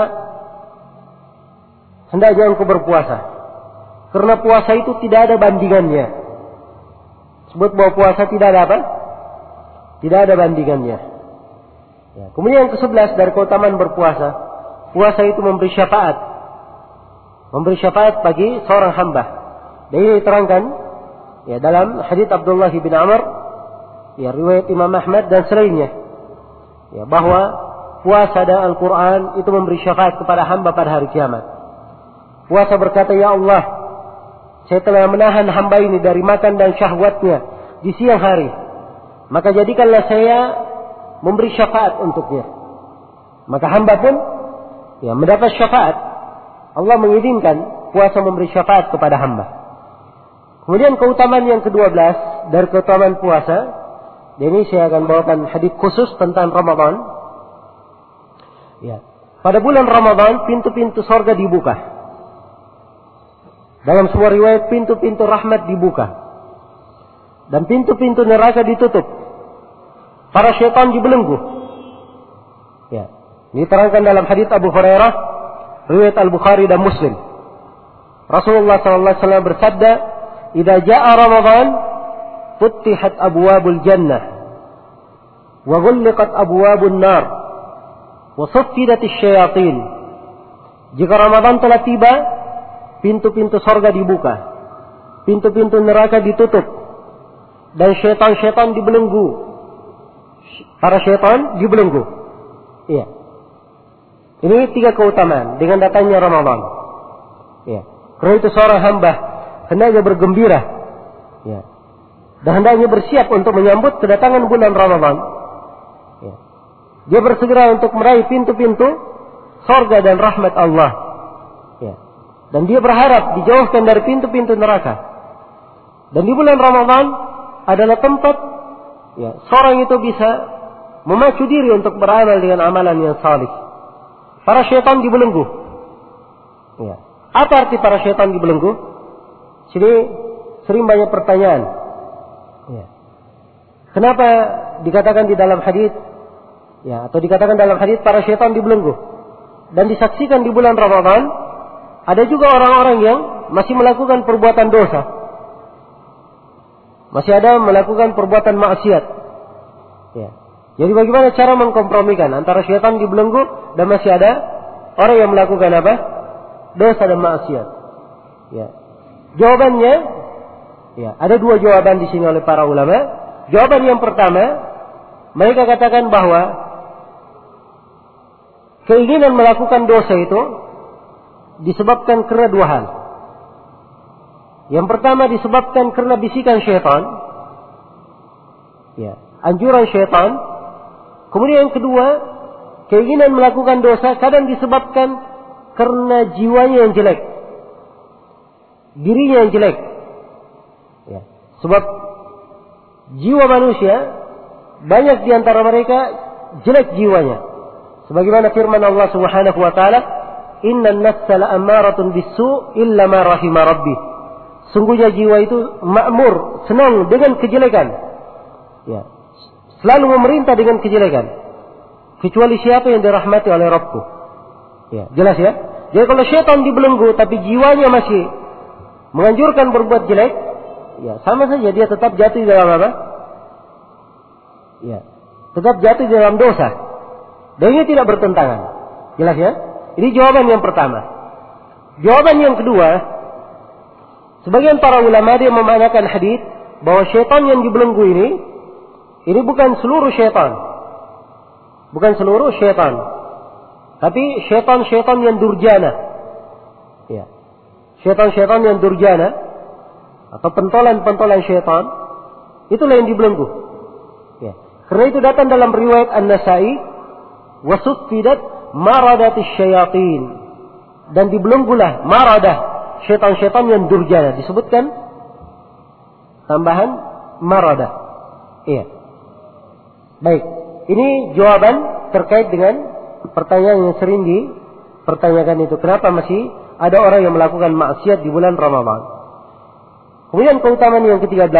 hendaknya engkau berpuasa, karena puasa itu tidak ada bandingannya. Sebut bahwa puasa tidak ada apa? Tidak ada bandingannya. Ya, kemudian yang ke-11 dari keutamaan berpuasa, puasa itu memberi syafaat. Memberi syafaat bagi seorang hamba. Dan ini diterangkan ya dalam hadits Abdullah bin Amr, ya, riwayat Imam Ahmad dan selainnya. Ya, bahwa puasa dan Al-Quran itu memberi syafaat kepada hamba pada hari kiamat. Puasa berkata, "Ya Allah, saya telah menahan hamba ini dari makan dan syahwatnya di siang hari. Maka jadikanlah saya memberi syafaat untuknya." Maka hamba pun, ya, mendapat syafaat. Allah mengizinkan puasa memberi syafaat kepada hamba. Kemudian keutamaan yang ke-12 dari keutamaan puasa, dan ini saya akan bawakan hadis khusus tentang Ramadan. Ya, pada bulan Ramadan pintu-pintu surga dibuka. Dalam sebuah riwayat pintu-pintu rahmat dibuka dan pintu-pintu neraka ditutup. Para syaitan dibelenggu. Ya, ini diterangkan dalam hadits Abu Hurairah, riwayat Al-Bukhari dan Muslim. Rasulullah SAW bersabda, "Idza jaa Ramadan, futtihat abwabul jannah, wa ghulliqat abwabun nar, wa suffidatis syayatin." Jika Ramadan telah tiba, pintu-pintu surga dibuka, pintu-pintu neraka ditutup, dan syaitan-syaitan dibelenggu. Para syaitan dibelenggu. Iya. Ini 3 keutamaan dengan datangnya Ramadan. Iya. Karena itu seorang hamba hendaknya bergembira. Ya. Dan hendaknya bersiap untuk menyambut kedatangan bulan Ramadan. Ya. Dia bersegera untuk meraih pintu-pintu surga dan rahmat Allah. Dan dia berharap dijauhkan dari pintu-pintu neraka. Dan di bulan Ramadan adalah tempat seorang itu bisa memacu diri untuk beramal dengan amalan yang salih. Para syaitan dibelenggu. Apa arti para syaitan dibelenggu? Sini sering banyak pertanyaan. Kenapa dikatakan di dalam hadis atau dikatakan dalam hadis para syaitan dibelenggu? Dan disaksikan di bulan Ramadan ada juga orang-orang yang masih melakukan perbuatan dosa. Masih ada melakukan perbuatan maksiat. Jadi bagaimana cara mengkompromikan antara syaitan dibelenggu dan masih ada orang yang melakukan apa? Dosa dan maksiat. Jawabannya, ada dua jawaban di sini oleh para ulama. Jawaban yang pertama, mereka katakan bahwa keinginan melakukan dosa itu disebabkan karena dua hal. Yang pertama disebabkan karena bisikan syaitan, anjuran syaitan. Kemudian yang kedua, keinginan melakukan dosa kadang disebabkan karena jiwanya yang jelek, dirinya yang jelek. Sebab jiwa manusia banyak di antara mereka jelek jiwanya. Sebagaimana firman Allah Subhanahu wa taala, "Innan nafsa la'ammaratun bis-su' illa ma rahima rabbi." Sungguhnya jiwa itu makmur, senang dengan kejelekan. Selalu memerintah dengan kejelekan. Kecuali siapa yang dirahmati oleh Rabbku. Jelas ya? Jadi kalau syaitan dibelenggu tapi jiwanya masih menganjurkan berbuat jelek, sama saja dia tetap jatuh di dalam apa? Tetap jatuh di dalam dosa. Dan ini tidak bertentangan. Jelas ya? Ini jawaban yang pertama. Jawaban yang kedua, sebagian para ulama dia memaknakan hadis bahwa syaitan yang dibelenggu ini bukan seluruh syaitan. Bukan seluruh syaitan. Tapi syaitan-syaitan yang durjana. Syaitan-syaitan yang durjana atau pentolan-pentolan syaitan, itulah yang dibelenggu. Karena itu datang dalam riwayat An-Nasa'i, wasuffidat maradatis syayatin, dan dibelenggulah maradah syaitan-syaitan yang durjana. Disebutkan tambahan maradah. Baik, ini jawaban terkait dengan pertanyaan yang sering dipertanyakan itu. Kenapa masih ada orang yang melakukan maksiat di bulan Ramadan? Kemudian keutamaan yang ke-13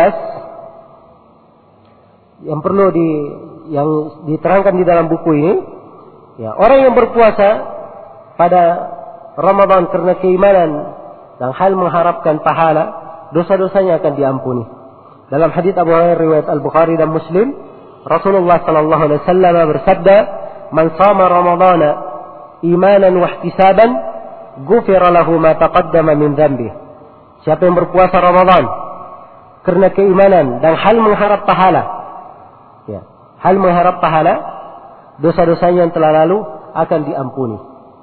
yang perlu yang diterangkan di dalam buku ini, orang yang berpuasa pada Ramadan karena keimanan dan hal mengharapkan pahala, dosa-dosanya akan diampuni. Dalam hadis Abu Hurairah riwayat Al-Bukhari dan Muslim, Rasulullah sallallahu alaihi wasallam bersabda, "Man shama Ramadhana imanan wa ihtisaban, ghufira lahu ma taqaddama min dhanbihi." Siapa yang berpuasa Ramadan karena keimanan dan hal mengharap pahala, hal mengharap pahala, dosa-dosanya yang telah lalu akan diampuni.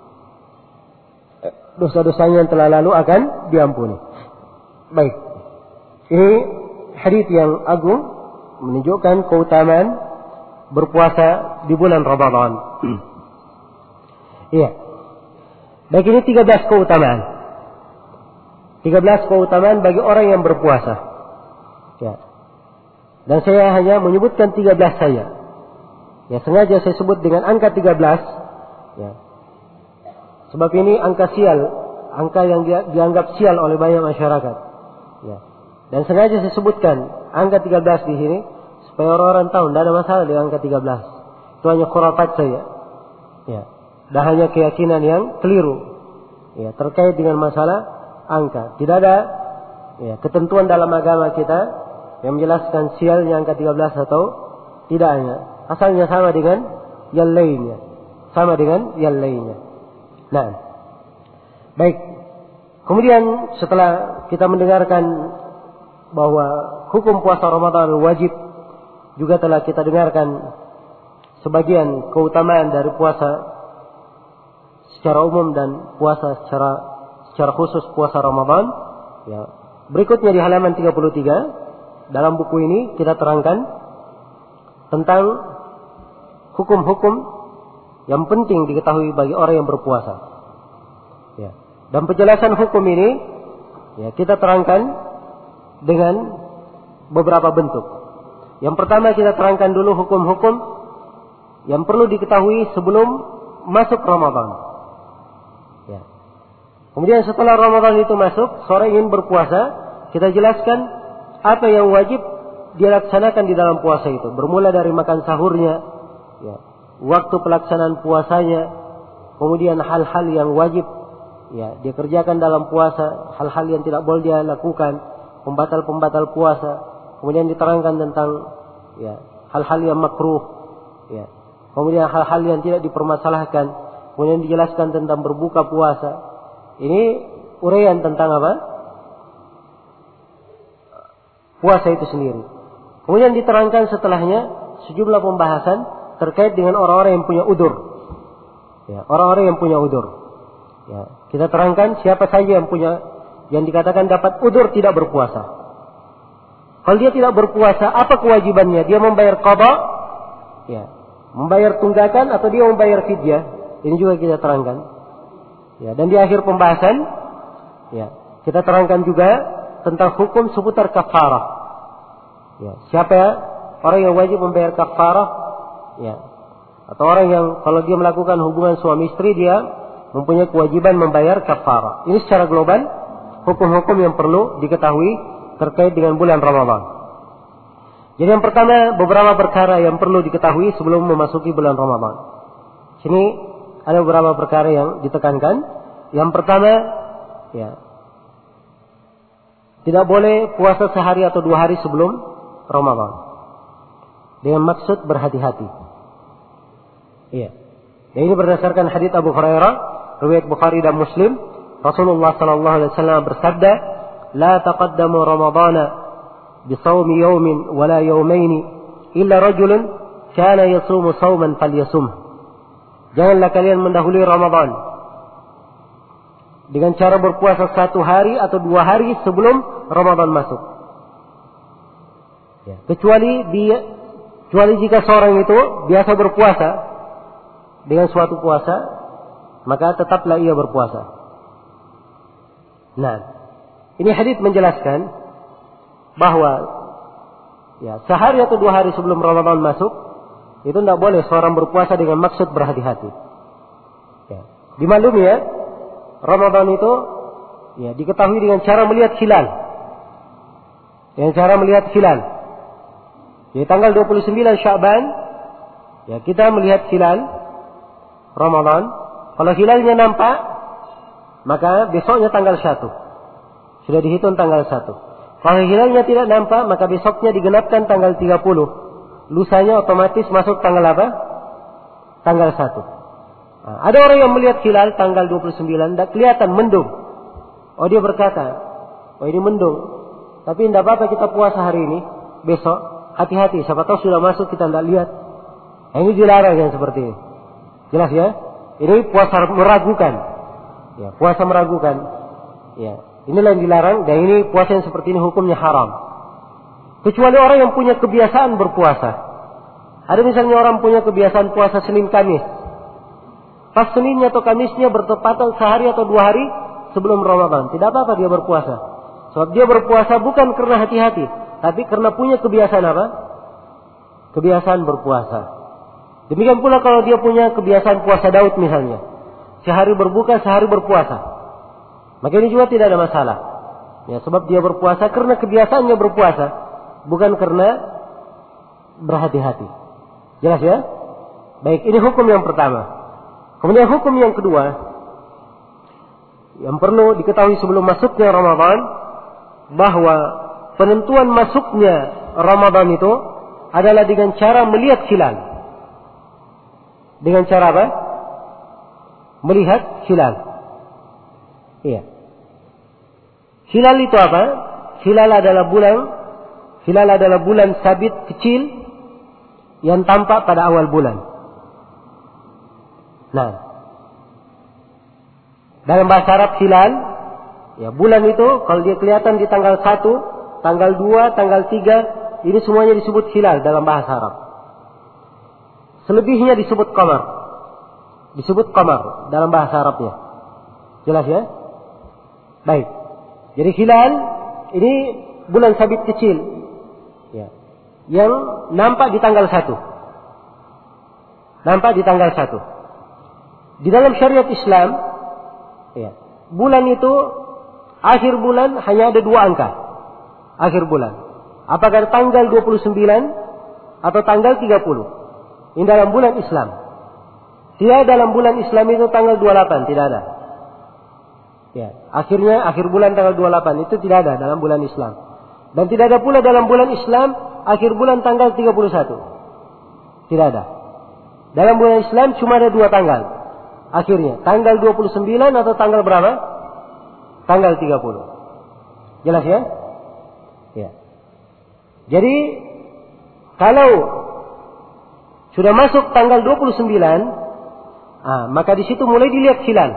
Dosa-dosanya yang telah lalu akan diampuni. Baik. Ini hadis yang agung menunjukkan keutamaan berpuasa di bulan Ramadan. Baik, ini 13 keutamaan. 13 keutamaan bagi orang yang berpuasa. Dan saya hanya menyebutkan 13 saja. Sengaja saya sebut dengan angka 13. Sebab ini angka sial, angka yang dianggap sial oleh banyak masyarakat. Dan sengaja saya sebutkan angka 13 di sini supaya orang-orang tahu tidak ada masalah dengan angka 13. Itu hanya khurafat saja. Dan hanya keyakinan yang keliru terkait dengan masalah angka. Tidak ada ketentuan dalam agama kita yang menjelaskan sialnya angka 13 atau tidaknya. Asalnya sama dengan yang lainnya. Sama dengan yang lainnya. Nah, baik. Kemudian setelah kita mendengarkan bahwa hukum puasa Ramadan wajib, juga telah kita dengarkan sebagian keutamaan dari puasa secara umum dan puasa secara khusus puasa Ramadan. Berikutnya di halaman 33 dalam buku ini kita terangkan tentang hukum-hukum yang penting diketahui bagi orang yang berpuasa. Dan penjelasan hukum ini ya kita terangkan dengan beberapa bentuk. Yang pertama kita terangkan dulu hukum-hukum yang perlu diketahui sebelum masuk Ramadan. Ya. Kemudian setelah Ramadan itu masuk, seorang ingin berpuasa, kita jelaskan apa yang wajib dilaksanakan di dalam puasa itu. Bermula dari makan sahurnya, ya, waktu pelaksanaan puasanya, kemudian hal-hal yang wajib ya dia kerjakan dalam puasa, hal-hal yang tidak boleh dia lakukan, pembatal-pembatal puasa. Kemudian diterangkan tentang ya hal-hal yang makruh, ya. Kemudian hal-hal yang tidak dipermasalahkan. Kemudian dijelaskan tentang berbuka puasa. Ini uraian tentang apa? Puasa itu sendiri. Kemudian diterangkan setelahnya sejumlah pembahasan terkait dengan orang-orang yang punya udzur. Ya, orang-orang yang punya udzur. Ya, kita terangkan siapa saja yang dikatakan dapat udzur tidak berpuasa. Kalau dia tidak berpuasa, apa kewajibannya? Dia membayar qada, ya, membayar tunggakan atau dia membayar fidyah? Ini juga kita terangkan. Ya, dan di akhir pembahasan, ya, kita terangkan juga tentang hukum seputar kafarah. Ya, siapa orang yang wajib membayar kafarah? Ya, atau orang yang kalau dia melakukan hubungan suami istri dia mempunyai kewajiban membayar kafarah. Ini secara global hukum-hukum yang perlu diketahui terkait dengan bulan Ramadan. Jadi yang pertama beberapa perkara yang perlu diketahui sebelum memasuki bulan Ramadan. Sini ada beberapa perkara yang ditekankan. Yang pertama, ya, tidak boleh puasa sehari atau 2 hari sebelum Ramadan. Dengan maksud berhati-hati. Iya. Dan ini berdasarkan hadits Abu Hurairah, riwayat Bukhari dan Muslim. Rasulullah sallallahu alaihi wasallam bersabda, "La taqaddamu Ramadana bi shaumi yawmin wala yawmayn illa rajulun kana yasumu shauman falyasum." Janganlah kalian mendahului Ramadan dengan cara berpuasa 1 hari atau 2 hari sebelum Ramadan masuk. Ya, kecuali jika seorang itu biasa berpuasa dengan suatu puasa, maka tetaplah ia berpuasa. Nah, ini hadits menjelaskan bahwa ya sehari atau 2 hari sebelum Ramadan masuk itu tidak boleh seorang berpuasa dengan maksud berhati-hati. Ya. Dimaklumi ya, Ramadan itu ya diketahui dengan cara melihat hilal. Dengan cara melihat hilal. Di tanggal 29 Sya'ban ya kita melihat hilal Ramadan. Kalau hilalnya nampak, maka besoknya tanggal 1. Sudah dihitung tanggal 1. Kalau hilalnya tidak nampak, maka besoknya digenapkan tanggal 30. Lusanya otomatis masuk tanggal apa? Tanggal 1. Nah, ada orang yang melihat hilal tanggal 29, tidak kelihatan, mendung. Oh, dia berkata, oh ini mendung. Tapi tidak apa-apa kita puasa hari ini. Besok, hati-hati. Siapa tahu sudah masuk kita tidak lihat. Nah, ini dilarang yang seperti ini. Jelas ya? Ini puasa meragukan. Ya, puasa meragukan. Ya, inilah yang dilarang. Dan ini puasa yang seperti ini hukumnya haram. Kecuali orang yang punya kebiasaan berpuasa. Ada misalnya orang punya kebiasaan puasa Senin Kamis. Pas Seninnya atau Kamisnya bertepatan sehari atau 2 hari sebelum Ramadan. Tidak apa-apa dia berpuasa. Sebab dia berpuasa bukan karena hati-hati. Tapi karena punya kebiasaan apa? Kebiasaan berpuasa. Demikian pula kalau dia punya kebiasaan puasa Daud misalnya. Sehari berbuka, sehari berpuasa. Maka ini juga tidak ada masalah. Ya, sebab dia berpuasa karena kebiasaannya berpuasa. Bukan karena berhati-hati. Jelas ya? Baik, ini hukum yang pertama. Kemudian hukum yang kedua, yang perlu diketahui sebelum masuknya Ramadan, bahwa penentuan masuknya Ramadan itu adalah dengan cara melihat hilal. Dengan cara apa? Melihat hilal. Iya. Hilal itu apa? Hilal adalah bulan sabit kecil yang tampak pada awal bulan. Nah, dalam bahasa Arab hilal, ya bulan itu kalau dia kelihatan di tanggal 1, tanggal 2, tanggal 3, ini semuanya disebut hilal dalam bahasa Arab. Selebihnya disebut qamar. Disebut qamar dalam bahasa Arabnya. Jelas ya? Baik. Jadi hilal ini bulan sabit kecil. Ya. Yang nampak di tanggal 1. Nampak di tanggal 1. Di dalam syariat Islam, ya, bulan itu akhir bulan hanya ada 2 angka. Akhir bulan. Apakah tanggal 29 atau tanggal 30? Ini dalam bulan Islam. Tidak dalam bulan Islam itu tanggal 28, tidak ada. Ya, akhir bulan tanggal 28 itu tidak ada dalam bulan Islam. Dan tidak ada pula dalam bulan Islam akhir bulan tanggal 31. Tidak ada. Dalam bulan Islam cuma ada 2 tanggal. Akhirnya tanggal 29 atau tanggal berapa? Tanggal 30. Jelas ya? Ya. Jadi kalau sudah masuk tanggal 29, maka di situ mulai dilihat hilal.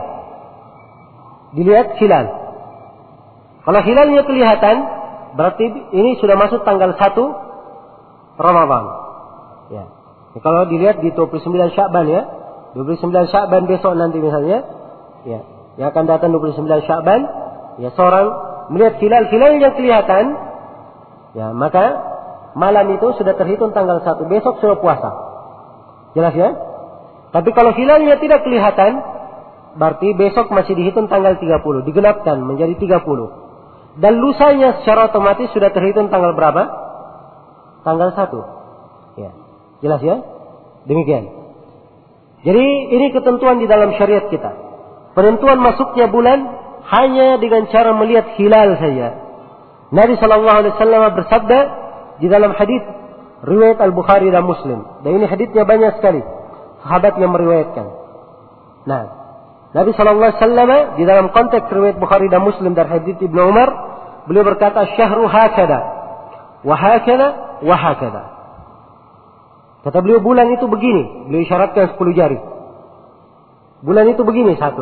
Dilihat hilal. Kalau hilalnya kelihatan, berarti ini sudah masuk tanggal 1 Ramadan. Ya. Kalau dilihat di 29 Sya'ban ya, 29 Sya'ban besok nanti misalnya, ya, yang akan datang 29 Sya'ban, ya, seorang melihat hilal yang kelihatan, ya, maka malam itu sudah terhitung tanggal 1, besok sudah puasa. Jelas ya? Tapi kalau hilalnya tidak kelihatan, berarti besok masih dihitung tanggal 30, digenapkan menjadi 30. Dan lusanya secara otomatis sudah terhitung tanggal berapa? Tanggal 1. Ya. Jelas ya? Demikian. Jadi ini ketentuan di dalam syariat kita. Penentuan masuknya bulan hanya dengan cara melihat hilal saja. Nabi sallallahu alaihi wasallam bersabda di dalam hadis riwayat Al-Bukhari dan Muslim. Dan ini hadisnya banyak sekali sahabat yang meriwayatkan. Nah, Nabi sallallahu alaihi wasallam di dalam konteks riwayat Bukhari dan Muslim dari hadis Ibnu Umar, beliau berkata syahru hakada wa hakada wa hakada. Kata beliau bulan itu begini, beliau isyaratkan 10 jari. Bulan itu begini 1.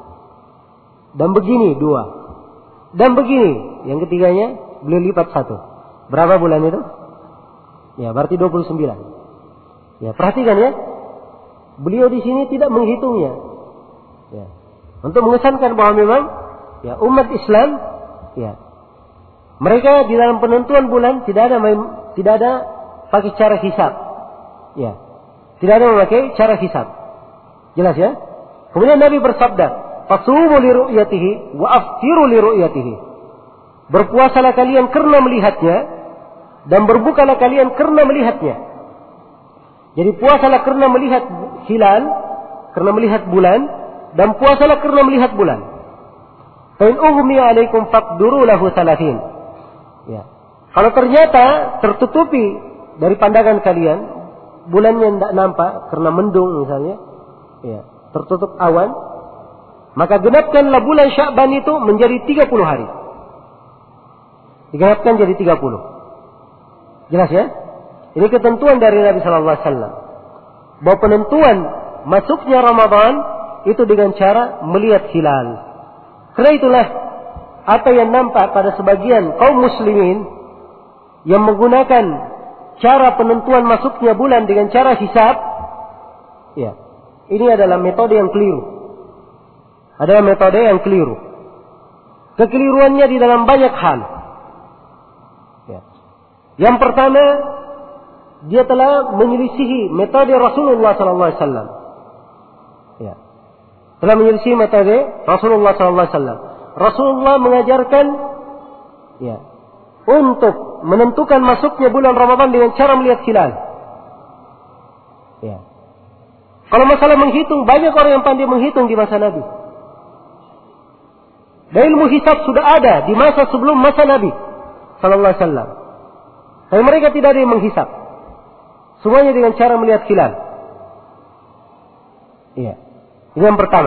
Dan begini 2. Dan begini, yang ketiganya beliau lipat 1. Berapa bulan itu? Ya, berarti 29. Ya, perhatikan ya. Beliau di sini tidak menghitungnya. Ya. Untuk mengesankan bahwa memang ya umat Islam ya mereka di dalam penentuan bulan tidak ada pakai cara hisab. Ya. Tidak ada memakai cara hisab. Jelas ya? Kemudian Nabi bersabda, "Fasumu li ru'yatihi wa aftiru li ru'yatihi." Berpuasalah kalian karena melihatnya dan berbukalah kalian karena melihatnya. Jadi puasalah karena melihat hilal, karena melihat bulan, dan puasalah karena melihat bulan. Fa in ughmiya 'alaikum faqduru lahu 30. Ya. Kalau ternyata tertutupi dari pandangan kalian, bulannya tidak nampak karena mendung misalnya, ya, tertutup awan, maka genapkanlah bulan Sya'ban itu menjadi 30 hari. Digenapkan jadi 30. Jelas ya? Ini ketentuan dari Nabi sallallahu alaihi wasallam. Bahwa penentuan masuknya Ramadan itu dengan cara melihat hilal. Karena itulah apa yang nampak pada sebagian kaum muslimin yang menggunakan cara penentuan masuknya bulan dengan cara hisab, ya, ini adalah metode yang keliru. Adalah metode yang keliru. Kekeliruannya di dalam banyak hal. Ya. Yang pertama, dia telah menyelisihi metode Rasulullah sallallahu alaihi wasallam. Ya. Telah menyelisihi metode Rasulullah sallallahu alaihi wasallam. Rasulullah mengajarkan ya, untuk menentukan masuknya bulan Ramadan dengan cara melihat hilal. Ya. Kalau masalah menghitung, banyak orang yang pandai menghitung di masa Nabi. Dan ilmu hisab sudah ada di masa sebelum masa Nabi sallallahu alaihi wasallam. Tapi mereka tidak ada yang menghisab. Semuanya dengan cara melihat hilal. Iya. Ini yang pertama.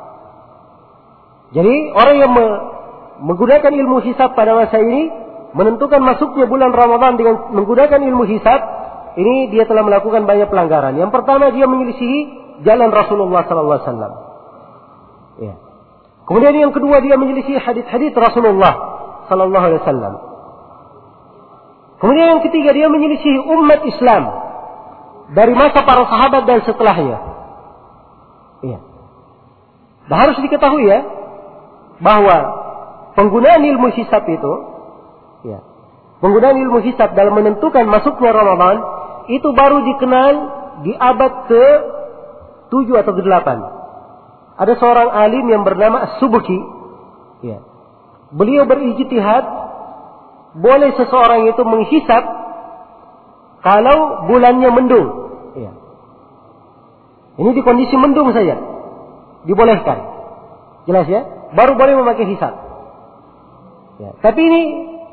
Jadi orang yang menggunakan ilmu hisab pada masa ini, menentukan masuknya bulan Ramadan dengan menggunakan ilmu hisab, ini dia telah melakukan banyak pelanggaran. Yang pertama, dia menyelisihi jalan Rasulullah sallallahu alaihi wasallam. Ya. Kemudian yang kedua, dia menyelisihi hadis-hadis Rasulullah sallallahu alaihi wasallam. Kemudian yang ketiga, dia menyelisihi umat Islam dari masa para sahabat dan setelahnya. Iya. Dan harus diketahui ya, bahwa penggunaan ilmu hisab itu, ya, penggunaan ilmu hisab dalam menentukan masuknya Ramadan itu baru dikenal di abad ke-7 atau ke-8. Ada seorang alim yang bernama As-Subki, ya. Beliau berijtihad boleh seseorang itu menghisab kalau bulannya mendung. Ya. Ini di kondisi mendung saja dibolehkan. Jelas ya? Baru boleh memakai hisab. Ya. Tapi ini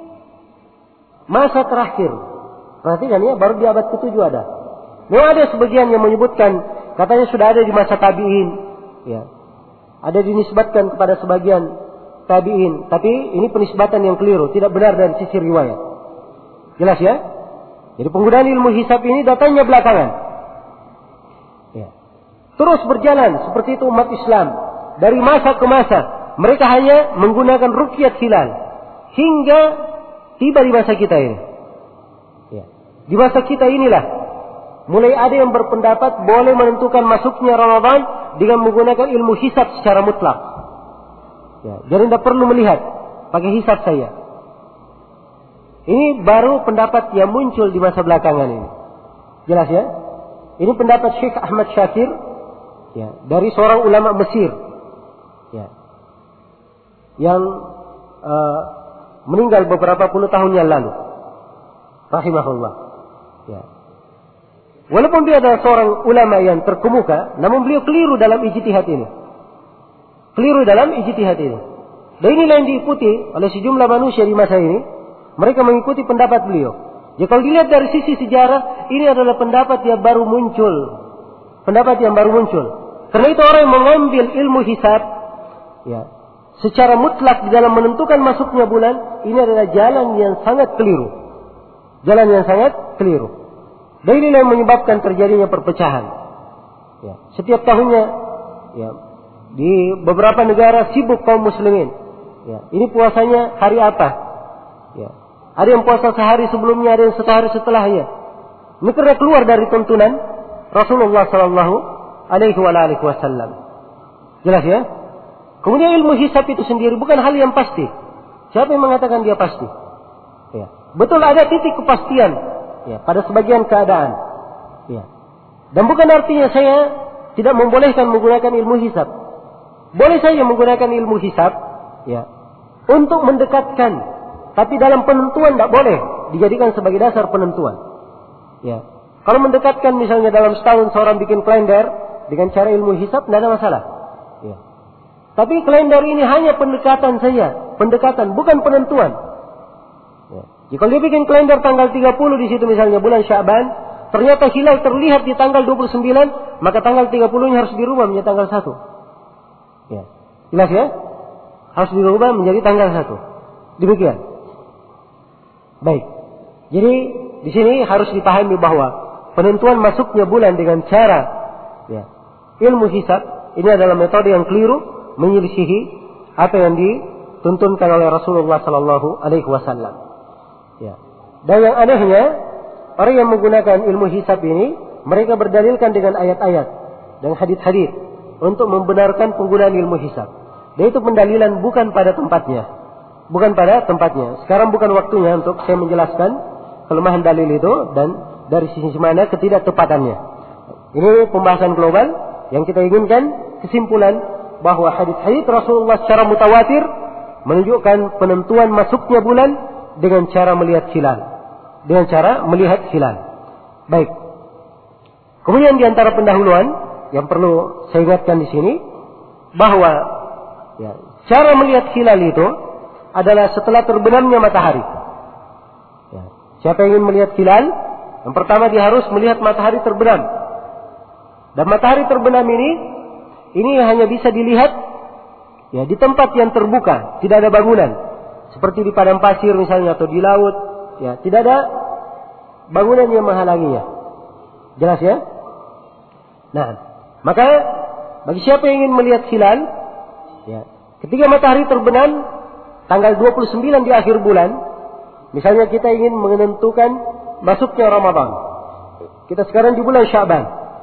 masa terakhir. Perhatikan ya, baru di abad ke-7 ada. Memang ada sebagian yang menyebutkan katanya sudah ada di masa tabi'in. Ya. Ada dinisbatkan kepada sebagian tabi'in. Tapi ini penisbatan yang keliru. Tidak benar dari sisi riwayat. Jelas ya? Jadi penggunaan ilmu hisab ini datangnya belakangan. Ya. Terus berjalan seperti itu umat Islam. Dari masa ke masa. Mereka hanya menggunakan ruqyat hilal. Hingga tiba di masa kita ini. Ya. Di masa kita inilah mulai ada yang berpendapat boleh menentukan masuknya Ramadan dengan menggunakan ilmu hisab secara mutlak. Ya, jadi tidak perlu melihat pakai hisab saya. Ini baru pendapat yang muncul di masa belakangan ini. Jelas ya? Ini pendapat Syekh Ahmad Syakir, ya, dari seorang ulama Mesir, ya, yang meninggal beberapa puluh tahun yang lalu, rahimahullah. Ya. Walaupun dia adalah seorang ulama yang terkemuka, namun beliau keliru dalam ijtihad ini. Keliru dalam ijtihad ini. Dan inilah yang diikuti oleh sejumlah manusia di masa ini. Mereka mengikuti pendapat beliau. Ya, kalau dilihat dari sisi sejarah, ini adalah pendapat yang baru muncul. Pendapat yang baru muncul. Karena itu orang yang mengambil ilmu hisab, ya, secara mutlak di dalam menentukan masuknya bulan, ini adalah jalan yang sangat keliru. Jalan yang sangat keliru. Dan inilah yang menyebabkan terjadinya perpecahan. Ya, setiap tahunnya, ya, di beberapa negara sibuk kaum muslimin. Ya, ini puasanya hari apa? Ya, ada yang puasa sehari sebelumnya, ada yang sehari setelahnya. Ini karena keluar dari tuntunan Rasulullah Sallallahu Alaihi Wasallam. Jelas ya? Kemudian ilmu hisab itu sendiri bukan hal yang pasti. Siapa yang mengatakan dia pasti? Ya, betul ada titik kepastian. Ya, pada sebagian keadaan. Ya. Dan bukan artinya saya tidak membolehkan menggunakan ilmu hisab. Boleh saja menggunakan ilmu hisab, ya, untuk mendekatkan. Tapi dalam penentuan tidak boleh dijadikan sebagai dasar penentuan. Ya. Kalau mendekatkan misalnya dalam setahun seorang bikin kalender dengan cara ilmu hisab, tidak ada masalah. Ya. Tapi kalender ini hanya pendekatan saja, pendekatan, bukan penentuan. Ya. Jika dia bikin kalender tanggal 30 di situ misalnya bulan Sya'ban, ternyata hilal terlihat di tanggal 29, maka tanggal 30-nya harus dirubah menjadi tanggal 1. Ya. Jelas ya? Harus dirubah menjadi tanggal 1. Demikian. Baik. Jadi di sini harus dipahami bahwa penentuan masuknya bulan dengan cara, ya, ilmu hisab ini adalah metode yang keliru, menyelisihi apa yang dituntunkan oleh Rasulullah Sallallahu Alaihi Wasallam. Ya. Dan yang anehnya, orang yang menggunakan ilmu hisab ini, mereka berdalilkan dengan ayat-ayat dan hadis-hadis untuk membenarkan penggunaan ilmu hisab. Dan itu pendalilan bukan pada tempatnya. Bukan pada tempatnya. Sekarang bukan waktunya untuk saya menjelaskan kelemahan dalil itu dan dari sisi mana ketidaktepatannya. Ini pembahasan global yang kita inginkan kesimpulan bahwa hadis-hadis Rasulullah secara mutawatir menunjukkan penentuan masuknya bulan dengan cara melihat hilal. Dengan cara melihat hilal. Baik. Kemudian di antara pendahuluan yang perlu saya ingatkan di sini bahwa, ya, cara melihat hilal itu adalah setelah terbenamnya matahari. Ya. Siapa yang ingin melihat hilal, yang pertama dia harus melihat matahari terbenam. Dan matahari terbenam ini hanya bisa dilihat, ya, di tempat yang terbuka, tidak ada bangunan. Seperti di padang pasir misalnya atau di laut, ya, tidak ada bangunan yang menghalanginya. Jelas ya? Nah, maka bagi siapa yang ingin melihat hilal, ya, ketika matahari terbenam tanggal 29 di akhir bulan, misalnya kita ingin menentukan masuknya Ramadan. Kita sekarang di bulan Sya'ban.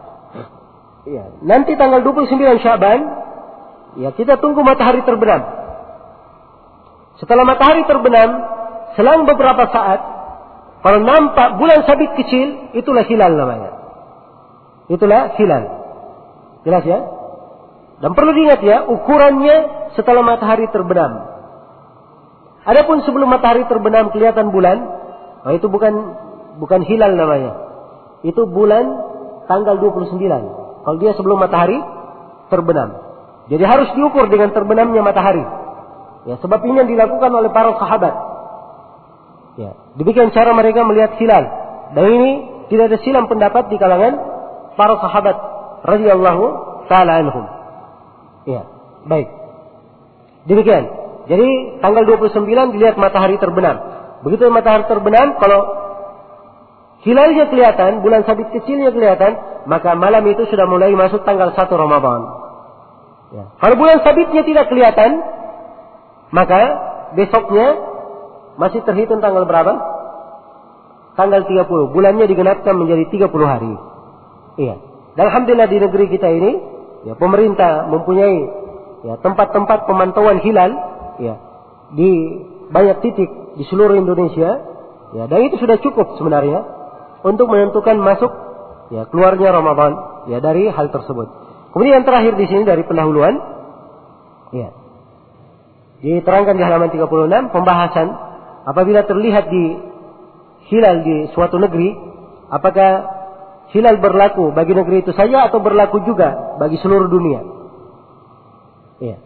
Ya, nanti tanggal 29 Sya'ban, ya, kita tunggu matahari terbenam. Setelah matahari terbenam, selang beberapa saat, kalau nampak bulan sabit kecil, itulah hilal namanya. Itulah hilal. Jelas ya? Dan perlu diingat ya, ukurannya setelah matahari terbenam. Adapun sebelum matahari terbenam kelihatan bulan, itu bukan hilal namanya. Itu bulan tanggal 29. Kalau dia sebelum matahari terbenam. Jadi harus diukur dengan terbenamnya matahari. Ya, sebab ini yang dilakukan oleh para sahabat. Ya, demikian cara mereka melihat hilal. Dan ini tidak ada silang pendapat di kalangan para sahabat radhiyallahu taala anhum. Ya, baik. Demikian. Jadi tanggal 29 dilihat matahari terbenam. Begitu matahari terbenam, kalau hilalnya kelihatan, bulan sabit kecilnya kelihatan, maka malam itu sudah mulai masuk tanggal 1 Ramadan. Ya. Kalau bulan sabitnya tidak kelihatan, maka besoknya masih terhitung tanggal berapa? Tanggal 30. Bulannya digenapkan menjadi 30 hari. Iya. Dan alhamdulillah di negeri kita ini, ya, pemerintah mempunyai ya, tempat-tempat pemantauan hilal, ya, di banyak titik di seluruh Indonesia. Ya, dan itu sudah cukup sebenarnya untuk menentukan masuk ya keluarnya Ramadan ya dari hal tersebut. Kemudian yang terakhir di sini dari pendahuluan, ya, diterangkan di halaman 36 pembahasan apabila terlihat di hilal di suatu negeri, apakah hilal berlaku bagi negeri itu saja atau berlaku juga bagi seluruh dunia? Ya.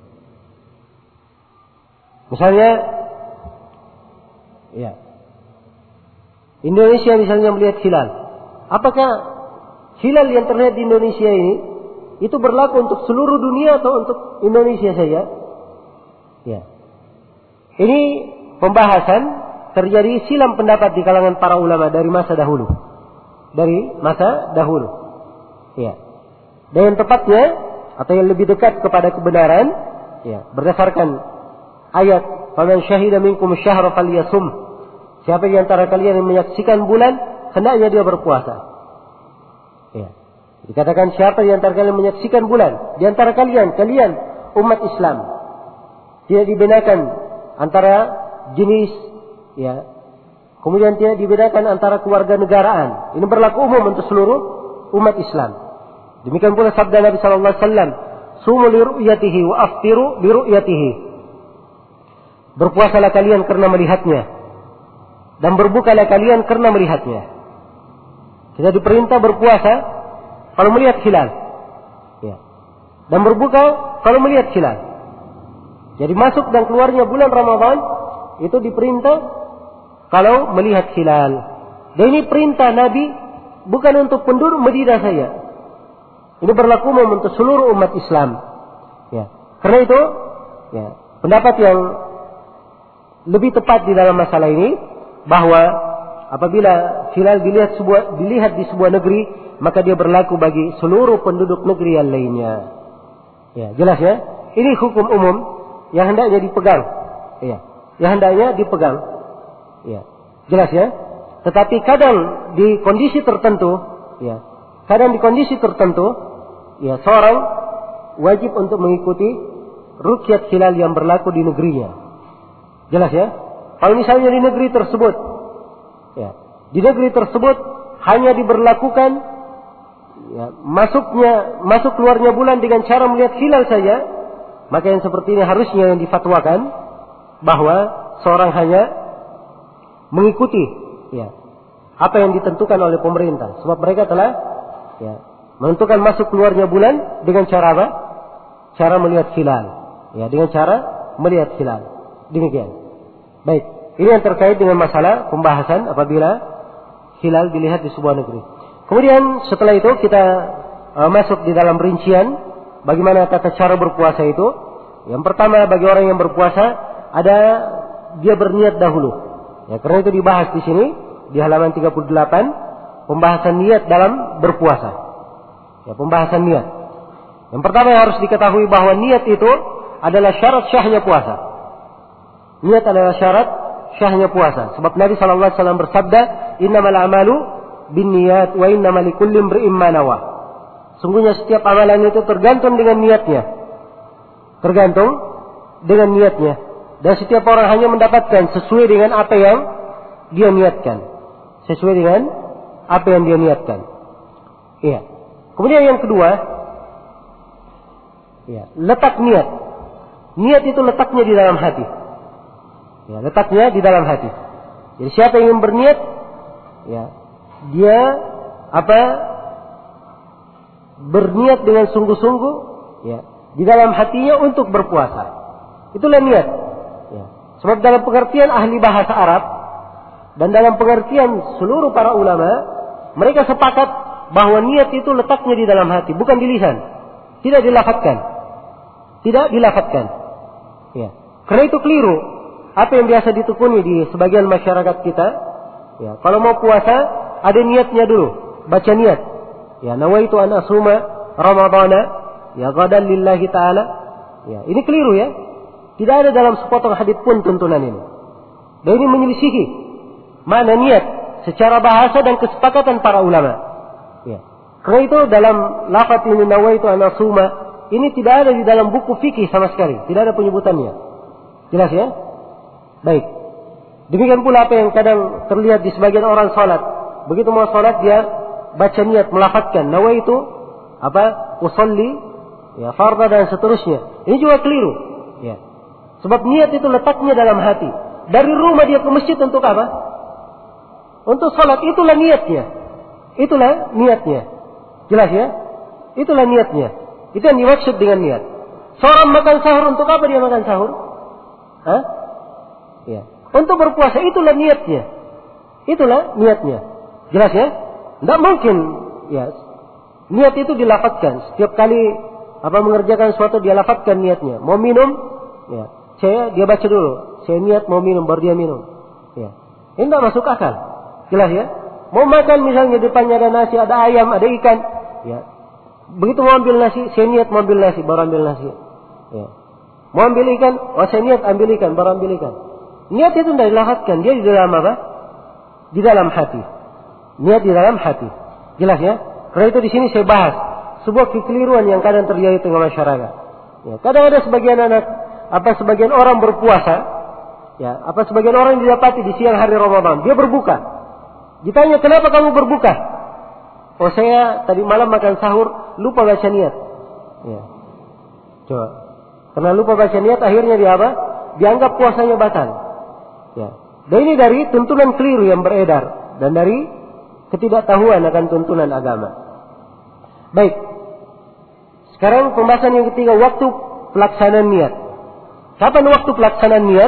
Misalnya, ya, Indonesia misalnya melihat hilal, apakah hilal yang terlihat di Indonesia ini itu berlaku untuk seluruh dunia atau untuk Indonesia saja? Ya. Ini pembahasan terjadi silang pendapat di kalangan para ulama dari masa dahulu. Ya. Dan yang tepatnya atau yang lebih dekat kepada kebenaran, ya, berdasarkan ayat "Faman syahida minkum syahra falyasum." Siapa di antara kalian yang menyaksikan bulan, hendaknya dia berpuasa. Ya. Dikatakan siapa di antara kalian menyaksikan bulan, di antara kalian umat Islam, tidak dibedakan antara jenis, ya. Kemudian tidak dibedakan antara keluarga negaraan. Ini berlaku umum untuk seluruh umat Islam. Demikian pula sabda Nabi sallallahu alaihi wasallam, "Sumu li ru'yatihi wa aftiru li ru'yatihi." Berpuasalah kalian karena melihatnya dan berbukalah kalian karena melihatnya. Kita diperintah berpuasa kalau melihat hilal, ya, dan berbuka kalau melihat hilal. Jadi masuk dan keluarnya bulan Ramadan itu diperintah kalau melihat hilal. Dan ini perintah Nabi bukan untuk penduduk Madinah saja. Ini berlaku umum untuk seluruh umat Islam. Ya. Karena itu, ya, pendapat yang lebih tepat di dalam masalah ini bahwa apabila hilal dilihat di sebuah negeri, maka dia berlaku bagi seluruh penduduk negeri yang lainnya. Ya, jelas ya? Ini hukum umum yang hendaknya dipegang. Ya, yang hendaknya dipegang. Ya, jelas ya? Tetapi kadang di kondisi tertentu, ya, ya, seorang wajib untuk mengikuti ruqyat hilal yang berlaku di negerinya. Jelas ya? Kalau misalnya di negeri tersebut, ya, di negeri tersebut hanya diberlakukan, ya, masuk keluarnya bulan dengan cara melihat hilal saja, maka yang seperti ini harusnya yang difatwakan bahwa seorang hanya mengikuti, ya, apa yang ditentukan oleh pemerintah. Sebab mereka telah, ya, menentukan masuk keluarnya bulan dengan cara apa? Cara melihat hilal. Ya, dengan cara melihat hilal. Demikian. Baik, ini yang terkait dengan masalah pembahasan apabila hilal dilihat di sebuah negeri. Kemudian setelah itu kita masuk di dalam rincian bagaimana tata cara berpuasa itu. Yang pertama bagi orang yang berpuasa ada dia berniat dahulu. Ya, karena itu dibahas di sini di halaman 38 pembahasan niat dalam berpuasa. Ya, pembahasan niat. Yang pertama yang harus diketahui bahwa niat itu adalah syarat syahnya puasa. Niat adalah syarat syahnya puasa. Sebab Nabi sallallahu alaihi wasallam bersabda, "Innamal a'malu binniyat wa innamal likulli imri'in ma nawa." Sungguhnya setiap amalan itu tergantung dengan niatnya. Tergantung dengan niatnya. Dan setiap orang hanya mendapatkan sesuai dengan apa yang dia niatkan. Sesuai dengan apa yang dia niatkan. Iya. Kemudian yang kedua, ya, letak niat. Niat itu letaknya di dalam hati. Ya, letaknya di dalam hati. Jadi siapa yang ingin berniat, ya, dia berniat dengan sungguh-sungguh, ya, di dalam hatinya untuk berpuasa. Itulah niat. Ya. Sebab dalam pengertian ahli bahasa Arab dan dalam pengertian seluruh para ulama, mereka sepakat bahwa niat itu letaknya di dalam hati, bukan di lisan. Tidak dilafatkan. Tidak dilafatkan. Ya. Karena itu keliru. Apa yang biasa ditekuni di sebagian masyarakat kita, ya, kalau mau puasa ada niatnya dulu, baca niat. Ya, nawaitu an asuma ramadhana, ya, ghadan lillahi ta'ala. Ya, ini keliru ya. Tidak ada dalam sepotong hadits pun tuntunan ini. Dan ini menyelisihi mana niat secara bahasa dan kesepakatan para ulama. Ya. Karena itu dalam lafaz ini nawaitu an asuma, ini tidak ada di dalam buku fikih sama sekali. Tidak ada penyebutannya. Jelas ya? Baik. Demikian pula apa yang kadang terlihat di sebagian orang salat. Begitu mau salat dia baca niat, melafazkan nawaitu usolli, ya, fardha dan seterusnya. Ini juga keliru. Ya. Sebab niat itu letaknya dalam hati. Dari rumah dia ke masjid untuk apa? Untuk salat. Itulah niatnya. Itulah niatnya. Jelas ya? Itulah niatnya. Itu yang dimaksud dengan niat. Seorang makan sahur, untuk apa dia makan sahur? Hah? Ya. Untuk berpuasa, itulah niatnya. Itulah niatnya. Jelas ya? Tidak mungkin, ya, niat itu dilafadzkan. Setiap kali mengerjakan sesuatu dia lafadzkan niatnya. Mau minum, ya, dia baca dulu. Saya niat mau minum, baru dia minum. Ya. Ini tidak masuk akal. Jelas ya? Mau makan misalnya depannya ada nasi, ada ayam, ada ikan. Ya. Begitu mau ambil nasi, saya niat mau ambil nasi, baru ambil nasi. Ya. Mau ambil ikan, saya niat ambil ikan, baru ambil ikan. Niat itu tidak dilafadzkan, dia di dalam apa? Di dalam hati. Niat di dalam hati. Jelas ya? Karena itu di sini saya bahas sebuah kekeliruan yang kadang terjadi di tengah masyarakat. Ya, kadang ada sebagian orang berpuasa, ya, sebagian orang yang didapati di siang hari Ramadan, dia berbuka. Ditanya, kenapa kamu berbuka? Oh, saya tadi malam makan sahur, lupa baca niat. Ya. Coba. Karena lupa baca niat, akhirnya dia dianggap puasanya batal. Ya. Dan ini dari tuntunan keliru yang beredar dan dari ketidaktahuan akan tuntunan agama. Baik. Sekarang pembahasan yang ketiga, waktu pelaksanaan niat. Kapan waktu pelaksanaan niat?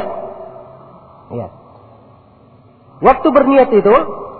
Ya. Waktu berniat itu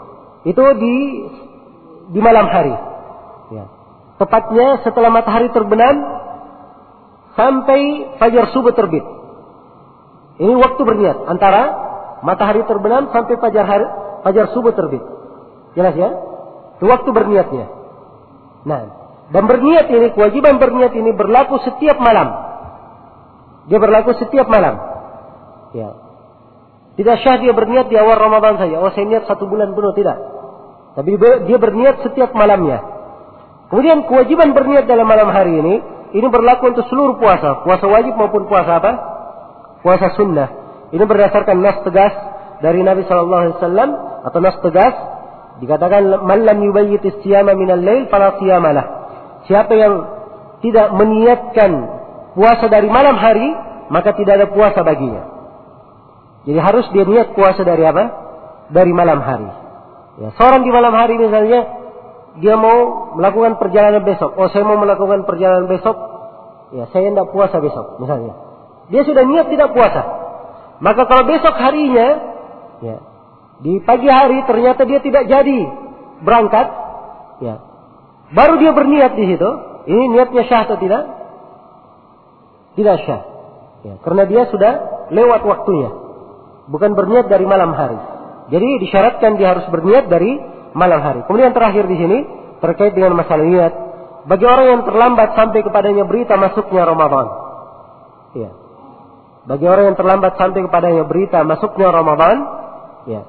di malam hari. Ya. Tepatnya setelah matahari terbenam sampai fajar subuh terbit. Ini waktu berniat antara matahari terbenam sampai fajar subuh terbit. Jelas ya? Itu waktu berniatnya. Nah, dan berniat ini, kewajiban berniat ini berlaku setiap malam. Dia berlaku setiap malam. Ya. Tidak syah dia berniat di awal Ramadan saja. Oh, saya niat 1 bulan penuh, tidak. Tapi dia berniat setiap malamnya. Kemudian kewajiban berniat dalam malam hari ini berlaku untuk seluruh puasa. Puasa wajib maupun puasa apa? Puasa sunnah. Ini berdasarkan nas tegas dari Nabi SAW atau nas tegas dikatakan man lam yubayyit as-siyama minal lail fala siyama lah. Siapa yang tidak meniatkan puasa dari malam hari, maka tidak ada puasa baginya. Jadi harus dia niat puasa dari apa? Dari malam hari. Ya, seorang di malam hari misalnya dia mau melakukan perjalanan besok. Oh, saya mau melakukan perjalanan besok. Ya, saya tidak puasa besok misalnya. Dia sudah niat tidak puasa. Maka kalau besok harinya, ya, di pagi hari ternyata dia tidak jadi berangkat, ya, baru dia berniat di situ. Ini niatnya syah atau tidak? Tidak syah. Ya, karena dia sudah lewat waktunya. Bukan berniat dari malam hari. Jadi disyaratkan dia harus berniat dari malam hari. Kemudian terakhir di sini terkait dengan masalah niat. Bagi orang yang terlambat sampai kepadanya berita masuknya Ramadan. Ya. Bagi orang yang terlambat sampai kepadanya berita masuknya Ramadan, ya.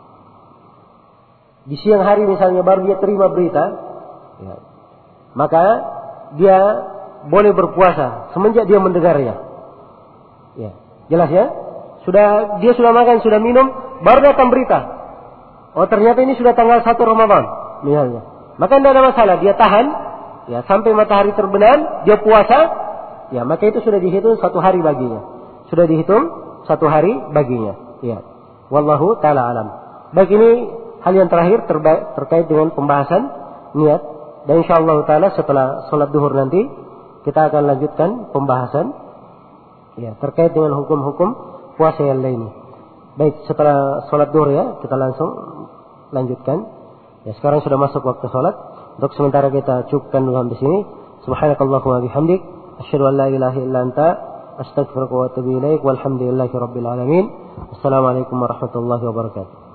Di siang hari misalnya baru dia terima berita, ya. Maka dia boleh berpuasa semenjak dia mendengarnya. Ya. Jelas ya? dia sudah makan, sudah minum, baru datang berita. Oh ternyata ini sudah tanggal 1 Ramadan, misalnya. Maka tidak ada masalah, dia tahan, ya sampai matahari terbenam, dia puasa, ya maka itu sudah dihitung 1 hari baginya. Sudah dihitung 1 hari baginya. Ya. Wallahu taala alam. Baik, ini hal yang terakhir terkait dengan pembahasan niat. Dan insyaallah taala setelah salat duhur nanti kita akan lanjutkan pembahasan ya terkait dengan hukum-hukum puasa yang lainnya. Baik, setelah salat duhur ya kita langsung lanjutkan. Ya sekarang sudah masuk waktu salat. Untuk sementara kita cukupkan dulu sampai sini. Subhanakallahumma wa bihamdik asyhadu an la ilaha illa anta astaghfiruka wa atubu ilaik. Walhamdulillahirabbil alamin. Assalamualaikum warahmatullahi wabarakatuh.